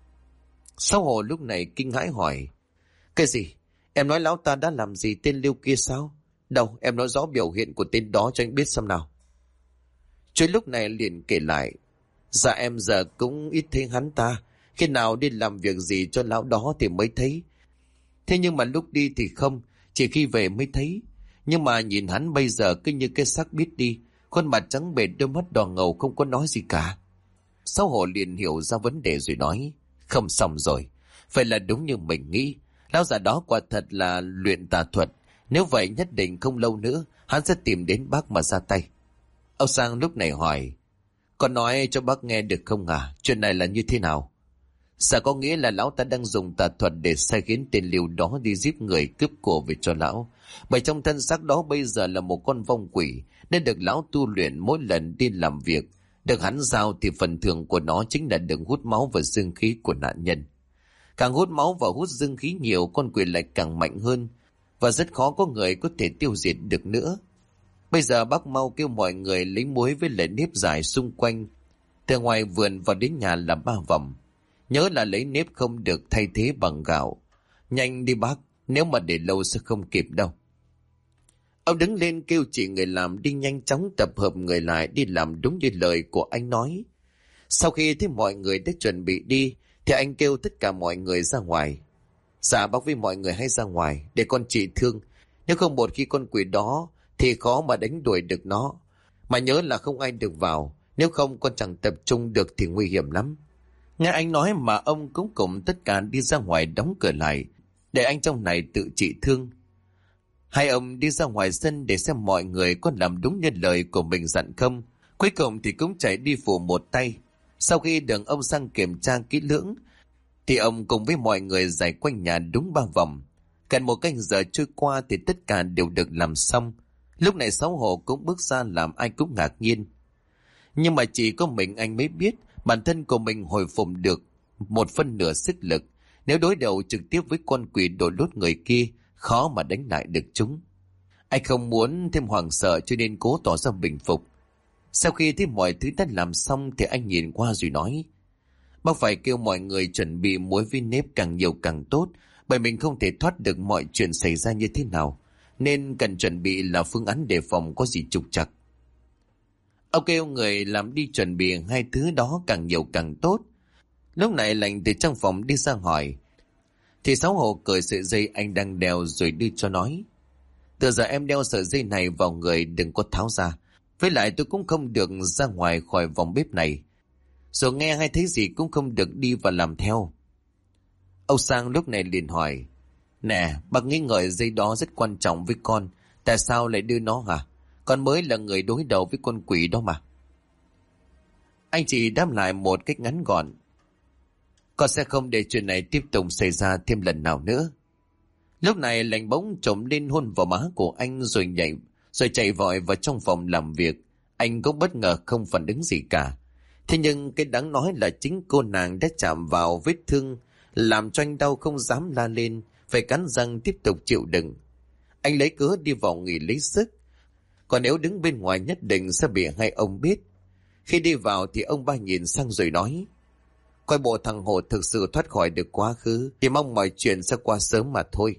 Sáu Hồ lúc này kinh hãi hỏi: Cái gì? Em nói lão ta đã làm gì tên Liêu kia sao? Đâu, em nói rõ biểu hiện của tên đó cho anh biết xem nào. Chuối lúc này liền kể lại: Dạ em giờ cũng ít thấy hắn ta. Khi nào đi làm việc gì cho lão đó thì mới thấy. Thế nhưng mà lúc đi thì không, chỉ khi về mới thấy. Nhưng mà nhìn hắn bây giờ cứ như cái xác biết đi, khuôn mặt trắng bệch, đôi mắt đỏ ngầu, không có nói gì cả. Sáu Hồ liền hiểu ra vấn đề rồi nói: Không xong rồi, vậy là đúng như mình nghĩ. Lão già đó quả thật là luyện tà thuật. Nếu vậy nhất định không lâu nữa hắn sẽ tìm đến bác mà ra tay. Ông Sang lúc này hỏi: Con nói cho bác nghe được không à? Chuyện này là như thế nào? Dạ có nghĩa là lão ta đang dùng tà thuật để sai khiến tên Liêu đó đi giết người, cướp của về cho lão. Bởi trong thân xác đó bây giờ là một con vong quỷ, nên được lão tu luyện mỗi lần đi làm việc. Được hắn giao thì phần thưởng của nó chính là được hút máu và dương khí của nạn nhân. Càng hút máu và hút dương khí nhiều, con quỷ lại càng mạnh hơn, và rất khó có người có thể tiêu diệt được nữa. Bây giờ bác mau kêu mọi người lấy muối với lại nếp dài xung quanh, từ ngoài vườn vào đến nhà là 3 vòng. Nhớ là lấy nếp không được thay thế bằng gạo. Nhanh đi bác, nếu mà để lâu sẽ không kịp đâu. Ông đứng lên kêu chị người làm đi nhanh chóng tập hợp người lại đi làm đúng như lời của anh nói. Sau khi thấy mọi người đã chuẩn bị đi, thì anh kêu tất cả mọi người ra ngoài. Dạ bác với mọi người hãy ra ngoài để con trị thương. Nếu không một khi con quỷ đó thì khó mà đánh đuổi được nó. Mà nhớ là không ai được vào, nếu không con chẳng tập trung được thì nguy hiểm lắm. Nghe anh nói mà ông cũng cùng tất cả đi ra ngoài đóng cửa lại, để anh trong này tự trị thương. Hai ông đi ra ngoài sân để xem mọi người có làm đúng như lời của mình dặn không. Cuối cùng thì cũng chạy đi phụ một tay. Sau khi được ông Sang kiểm tra kỹ lưỡng, thì ông cùng với mọi người giải quanh nhà đúng 3 vòng. Gần một canh giờ trôi qua thì tất cả đều được làm xong. Lúc này Sáu Hồ cũng bước ra làm ai cũng ngạc nhiên. Nhưng mà chỉ có mình anh mới biết bản thân của mình hồi phục được 1/4 sức lực. Nếu đối đầu trực tiếp với con quỷ đồ lốt người kia, khó mà đánh lại được chúng. Anh không muốn thêm hoảng sợ cho nên cố tỏ ra bình phục. Sau khi thấy mọi thứ đã làm xong thì anh nhìn qua rồi nói: Bác phải kêu mọi người chuẩn bị muối với nếp càng nhiều càng tốt, bởi mình không thể thoát được mọi chuyện xảy ra như thế nào, nên cần chuẩn bị là phương án đề phòng có gì trục trặc. Ông kêu người làm đi chuẩn bị 2 thứ đó càng nhiều càng tốt. Lúc này Lành từ trong phòng đi ra hỏi, thì Sáu Hồ cởi sợi dây anh đang đeo rồi đưa cho nói: Từ giờ em đeo sợi dây này vào người, đừng có tháo ra. Với lại tôi cũng không được ra ngoài khỏi vòng bếp này. Rồi nghe hay thấy gì cũng không được đi và làm theo. Âu Sang lúc này liền hỏi: Nè, bác nghĩ ngợi dây đó rất quan trọng với con, tại sao lại đưa nó hả? Con mới là người đối đầu với con quỷ đó mà. Anh chỉ đáp lại một cách ngắn gọn. Con sẽ không để chuyện này tiếp tục xảy ra thêm lần nào nữa. Lúc này Lành bỗng trồm lên hôn vào má của anh rồi chạy vội vào trong phòng làm việc. Anh cũng bất ngờ không phản ứng gì cả. Thế nhưng cái đáng nói là chính cô nàng đã chạm vào vết thương, làm cho anh đau không dám la lên, phải cắn răng tiếp tục chịu đựng. Anh lấy cớ đi vào nghỉ lấy sức. Còn nếu đứng bên ngoài nhất định sẽ bị hai ông biết. Khi đi vào thì ông ba nhìn sang rồi nói: coi bộ thằng Hồ thực sự thoát khỏi được quá khứ thì mong mọi chuyện sẽ qua sớm mà thôi.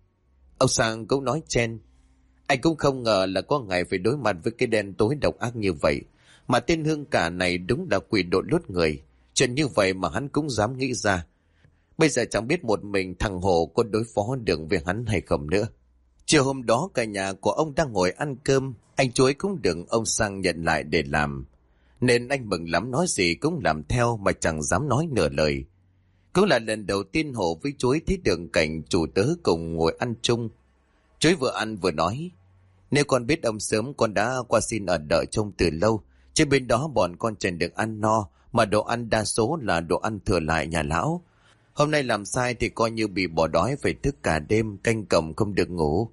Ông Sang cũng nói chen: anh cũng không ngờ là có ngày phải đối mặt với cái đen tối độc ác như vậy. Mà tên Hương Cả này đúng là quỷ đội lốt người. Chuyện như vậy mà hắn cũng dám nghĩ ra. Bây giờ chẳng biết một mình thằng Hồ có đối phó được với hắn hay không nữa. Chiều hôm đó cả nhà của ông đang ngồi ăn cơm. Anh Chuối cũng được ông Sang nhận lại để làm, nên anh mừng lắm, nói gì cũng làm theo mà chẳng dám nói nửa lời. Cũng là lần đầu tiên Hồ với Chuối thấy được cảnh chủ tớ cùng ngồi ăn chung. Chuối vừa ăn vừa nói: nếu con biết ông sớm con đã qua xin ở đợi trông từ lâu, chứ bên đó bọn con chẳng được ăn no, mà đồ ăn đa số là đồ ăn thừa lại nhà lão. Hôm nay làm sai thì coi như bị bỏ đói, phải thức cả đêm canh cổng không được ngủ.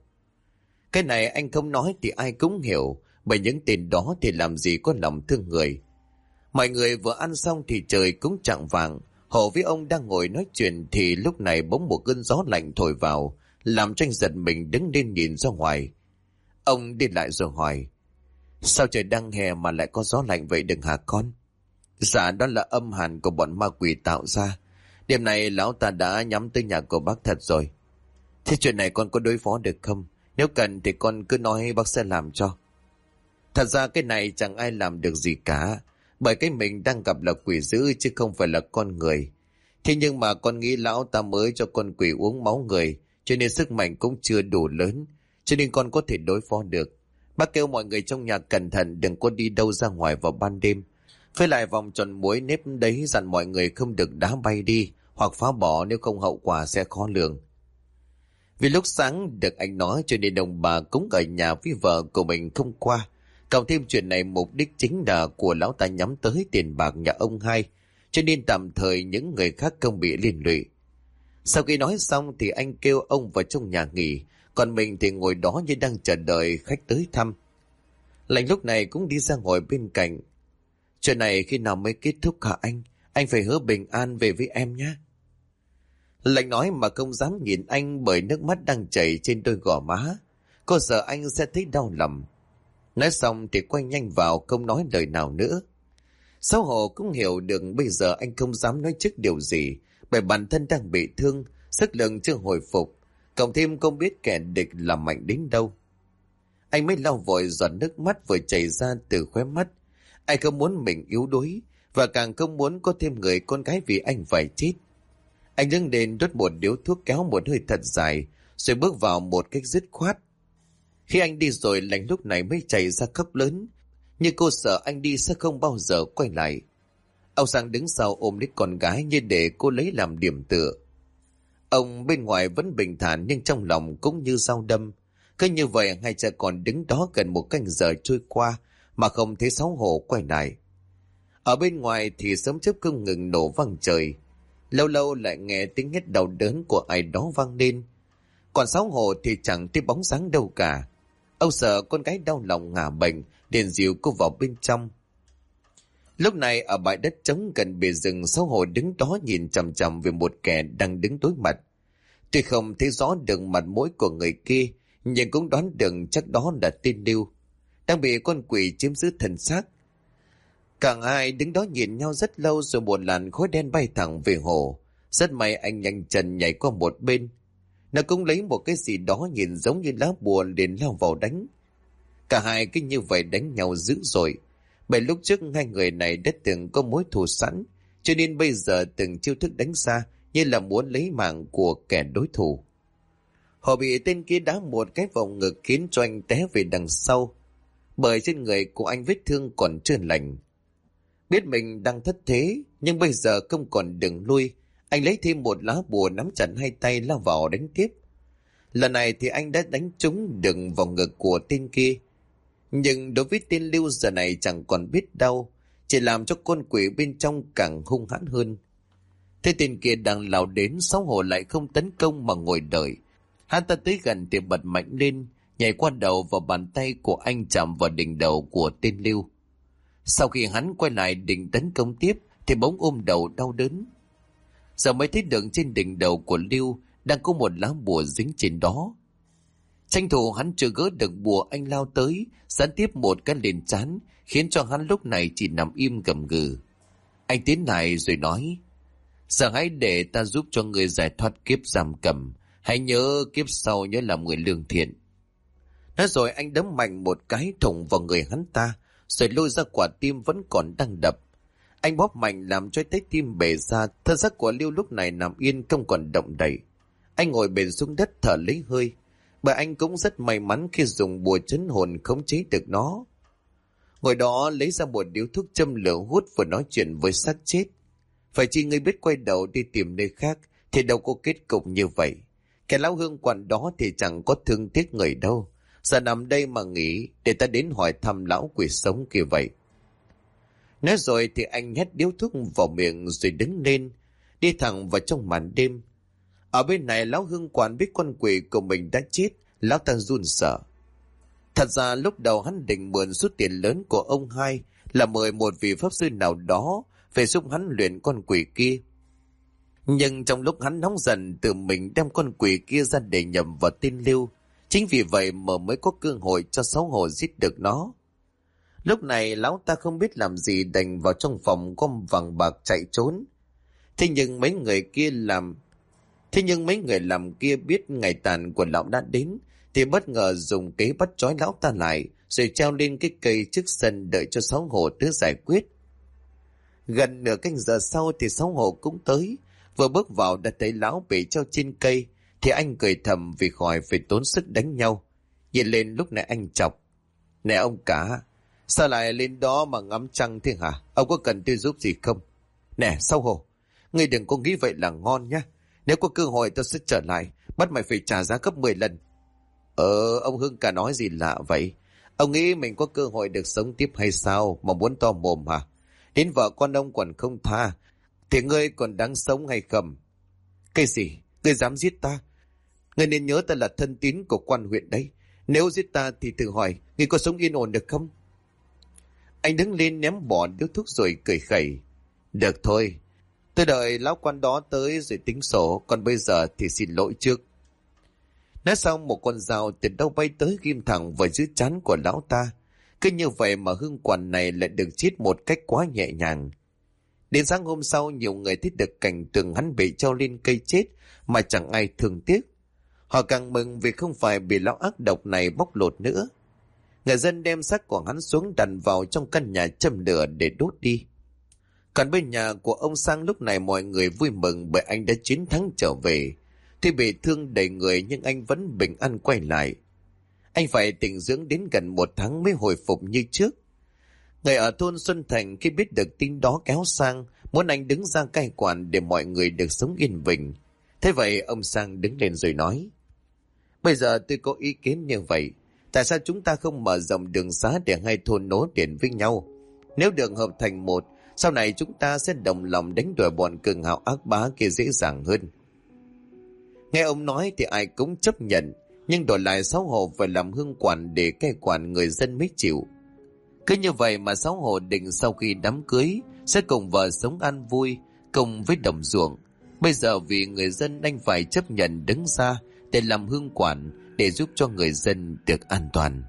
Cái này anh không nói thì ai cũng hiểu, bởi những tên đó thì làm gì có lòng thương người. Mọi người vừa ăn xong thì trời cũng chạng vạng. Hồ với ông đang ngồi nói chuyện thì lúc này bỗng một cơn gió lạnh thổi vào, làm cho anh giật mình đứng lên nhìn ra ngoài. Ông đi lại rồi hỏi: sao trời đang hè mà lại có gió lạnh vậy đừng hả con? Dạ, đó là âm hàn của bọn ma quỷ tạo ra. Đêm này lão ta đã nhắm tới nhà của bác thật rồi. Thế chuyện này con có đối phó được không? Nếu cần thì con cứ nói bác sẽ làm cho. Thật ra cái này chẳng ai làm được gì cả, bởi cái mình đang gặp là quỷ dữ chứ không phải là con người. Thế nhưng mà con nghĩ lão ta mới cho con quỷ uống máu người, cho nên sức mạnh cũng chưa đủ lớn, cho nên con có thể đối phó được. Bác kêu mọi người trong nhà cẩn thận, đừng có đi đâu ra ngoài vào ban đêm. Với lại vòng tròn muối nếp đấy dặn mọi người không được đá bay đi hoặc phá bỏ, nếu không hậu quả sẽ khó lường. Vì lúc sáng được anh nói cho nên ông bà cũng ở nhà với vợ của mình không qua. Cộng thêm chuyện này mục đích chính là của lão ta nhắm tới tiền bạc nhà ông hai, cho nên tạm thời những người khác không bị liên lụy. Sau khi nói xong thì anh kêu ông vào trong nhà nghỉ, còn mình thì ngồi đó như đang chờ đợi khách tới thăm. Lành lúc này cũng đi ra ngồi bên cạnh. Chuyện này khi nào mới kết thúc hả anh? Anh phải hứa bình an về với em nhé. Lành nói mà không dám nhìn anh bởi nước mắt đang chảy trên đôi gò má. Cô sợ anh sẽ thấy đau lòng. Nói xong thì quay nhanh vào không nói lời nào nữa. Xấu hổ cũng hiểu được bây giờ anh không dám nói trước điều gì, bởi bản thân đang bị thương, sức lực chưa hồi phục, cộng thêm không biết kẻ địch là mạnh đến đâu. Anh mới lau vội giọt nước mắt vừa chảy ra từ khóe mắt. Anh không muốn mình yếu đuối, và càng không muốn có thêm người con gái vì anh phải chết. Anh đứng lên đốt một điếu thuốc, kéo một hơi thật dài, rồi bước vào một cách dứt khoát. Khi anh đi rồi, Lành lúc này mới chạy ra khóc lớn, như cô sợ anh đi sẽ không bao giờ quay lại. Ông Sang đứng sau ôm lấy con gái như để cô lấy làm điểm tựa. Ông bên ngoài vẫn bình thản nhưng trong lòng cũng như dao đâm. Cứ như vậy hai cha con đứng đó gần một canh giờ trôi qua mà không thấy xấu hổ quay lại. Ở bên ngoài thì sấm chớp không ngừng nổ vang trời, lâu lâu lại nghe tiếng hét đau đớn của ai đó vang lên. Còn xấu hổ thì chẳng thấy bóng dáng đâu cả. Ông sợ con gái đau lòng ngả bệnh, liền dìu cô vào bên trong. Lúc này ở bãi đất trống gần bìa rừng, xấu hổ đứng đó nhìn chằm chằm về một kẻ đang đứng đối mặt. Tuy không thấy rõ được mặt mũi của người kia, nhưng cũng đoán được chắc đó là tên Lưu, đang bị con quỷ chiếm giữ thân xác. Cả hai đứng đó nhìn nhau rất lâu rồi một làn khói đen bay thẳng về hồ. Rất may anh nhanh chân nhảy qua một bên. Nó cũng lấy một cái gì đó nhìn giống như lá bùa liền lao vào đánh. Cả hai cứ như vậy đánh nhau dữ dội. Bởi lúc trước hai người này đã từng có mối thù sẵn, cho nên bây giờ từng chiêu thức đánh ra như là muốn lấy mạng của kẻ đối thủ. Họ bị tên kia đá một cái vào ngực khiến cho anh té về đằng sau, bởi trên người của anh vết thương còn chưa lành. Biết mình đang thất thế, nhưng bây giờ không còn đường lui, anh lấy thêm một lá bùa nắm chặt hai tay lao vào đánh tiếp. Lần này thì anh đã đánh trúng đựng vào ngực của tên kia. Nhưng đối với tên Lưu giờ này chẳng còn biết đau, chỉ làm cho con quỷ bên trong càng hung hãn hơn. Thế tên kia đang lao đến, xấu hổ lại không tấn công mà ngồi đợi. Hắn ta tới gần thì bật mạnh lên, nhảy qua đầu và bàn tay của anh chạm vào đỉnh đầu của tên Lưu. Sau khi hắn quay lại định tấn công tiếp thì bỗng ôm đầu đau đớn. Giờ mới thấy được trên đỉnh đầu của Lưu đang có một lá bùa dính trên đó. Tranh thủ hắn chưa gỡ được bùa, anh lao tới dán tiếp một cái lên trán, khiến cho hắn lúc này chỉ nằm im gầm gừ. Anh tiến lại rồi nói: giờ hãy để ta giúp cho người giải thoát kiếp giam cầm. Hãy nhớ kiếp sau nhớ làm người lương thiện. Nói rồi anh đấm mạnh một cái thủng vào người hắn ta, rồi lôi ra quả tim vẫn còn đang đập. Anh bóp mạnh làm cho trái tim bể ra. Thân xác của Lưu lúc này nằm yên không còn động đậy. Anh ngồi bệt xuống đất thở lấy hơi, bởi anh cũng rất may mắn khi dùng bùa trấn hồn khống chế được nó. Ngồi đó lấy ra một điếu thuốc châm lửa hút, vừa nói chuyện với xác chết. Phải chi ngươi biết quay đầu đi tìm nơi khác thì đâu có kết cục như vậy. Cái lão hương quản đó thì chẳng có thương tiếc người đâu. Giờ nằm đây mà nghỉ, để ta đến hỏi thăm lão quỷ sống kia vậy. Nói rồi thì anh nhét điếu thuốc vào miệng rồi đứng lên, đi thẳng vào trong màn đêm. Ở bên này lão hương quản biết con quỷ của mình đã chết, lão ta run sợ. Thật ra lúc đầu hắn định mượn số tiền lớn của ông hai là mời một vị pháp sư nào đó về giúp hắn luyện con quỷ kia. Nhưng trong lúc hắn nóng giận tự mình đem con quỷ kia ra để nhầm vào tên Lưu. Chính vì vậy mà mới có cơ hội cho xấu hổ giết được nó. Lúc này lão ta không biết làm gì, đành vào trong phòng gom vàng bạc chạy trốn. Thế nhưng mấy người làm kia biết ngày tàn của lão đã đến, thì bất ngờ dùng kế bắt trói lão ta lại, rồi treo lên cái cây trước sân đợi cho xấu hổ tới giải quyết. Gần nửa canh giờ sau thì xấu hổ cũng tới. Vừa bước vào đã thấy lão bị treo trên cây, thì anh cười thầm vì khỏi phải tốn sức đánh nhau. Nhìn lên lúc này anh chọc: "Nè ông cả, sao lại lên đó mà ngắm trăng thế hả? Ông có cần tôi giúp gì không?" "Nè xấu hổ, ngươi đừng có nghĩ vậy là ngon nhá. Nếu có cơ hội tôi sẽ trở lại, bắt mày phải trả giá gấp 10 lần. Ông Hưng cả nói gì lạ vậy? Ông nghĩ mình có cơ hội được sống tiếp hay sao mà muốn to mồm hả? Đến vợ con ông còn không tha, thì ngươi còn đáng sống hay không?" "Cái gì? Ngươi dám giết ta? Ngươi nên nhớ ta là thân tín của quan huyện đấy. Nếu giết ta thì thử hỏi, ngươi có sống yên ổn được không?" Anh đứng lên ném bỏ điếu thuốc rồi cười khẩy: "Được thôi, tôi đợi lão quan đó tới rồi tính sổ, còn bây giờ thì xin lỗi trước." Nói xong một con dao từ đâu bay tới ghim thẳng vào dưới trán của lão ta. Cứ như vậy mà hương quản này lại được chết một cách quá nhẹ nhàng. Đến sáng hôm sau, nhiều người thấy được cảnh tượng hắn bị treo lên cây chết mà chẳng ai thương tiếc. Họ càng mừng vì không phải bị lão ác độc này bóc lột nữa. Người dân đem xác của hắn xuống đặt vào trong căn nhà châm lửa để đốt đi. Còn bên nhà của ông Sang lúc này mọi người vui mừng bởi anh đã chiến thắng trở về. Tuy bị thương đầy người nhưng anh vẫn bình an quay lại. Anh phải tĩnh dưỡng đến gần 1 tháng mới hồi phục như trước. Người ở thôn Xuân Thành khi biết được tin đó kéo sang, muốn anh đứng ra cai quản để mọi người được sống yên bình. Thế vậy ông Sang đứng lên rồi nói: "Bây giờ tôi có ý kiến như vậy. Tại sao chúng ta không mở rộng đường xá để hai thôn nối liền với nhau? Nếu đường hợp thành một, sau này chúng ta sẽ đồng lòng đánh đuổi bọn cường hào ác bá kia dễ dàng hơn." Nghe ông nói thì ai cũng chấp nhận, nhưng đổi lại xấu hổ phải làm hương quản để cai quản người dân mới chịu. Cứ như vậy mà xấu hổ định sau khi đám cưới sẽ cùng vợ sống an vui cùng với đồng ruộng. Bây giờ vì người dân anh phải chấp nhận đứng ra để làm hương quản, để giúp cho người dân được an toàn.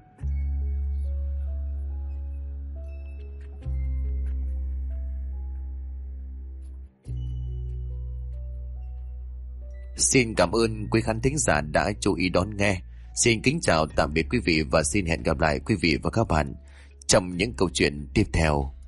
Xin cảm ơn quý khán thính giả đã chú ý đón nghe. Xin kính chào tạm biệt quý vị và xin hẹn gặp lại quý vị và các bạn trong những câu chuyện tiếp theo.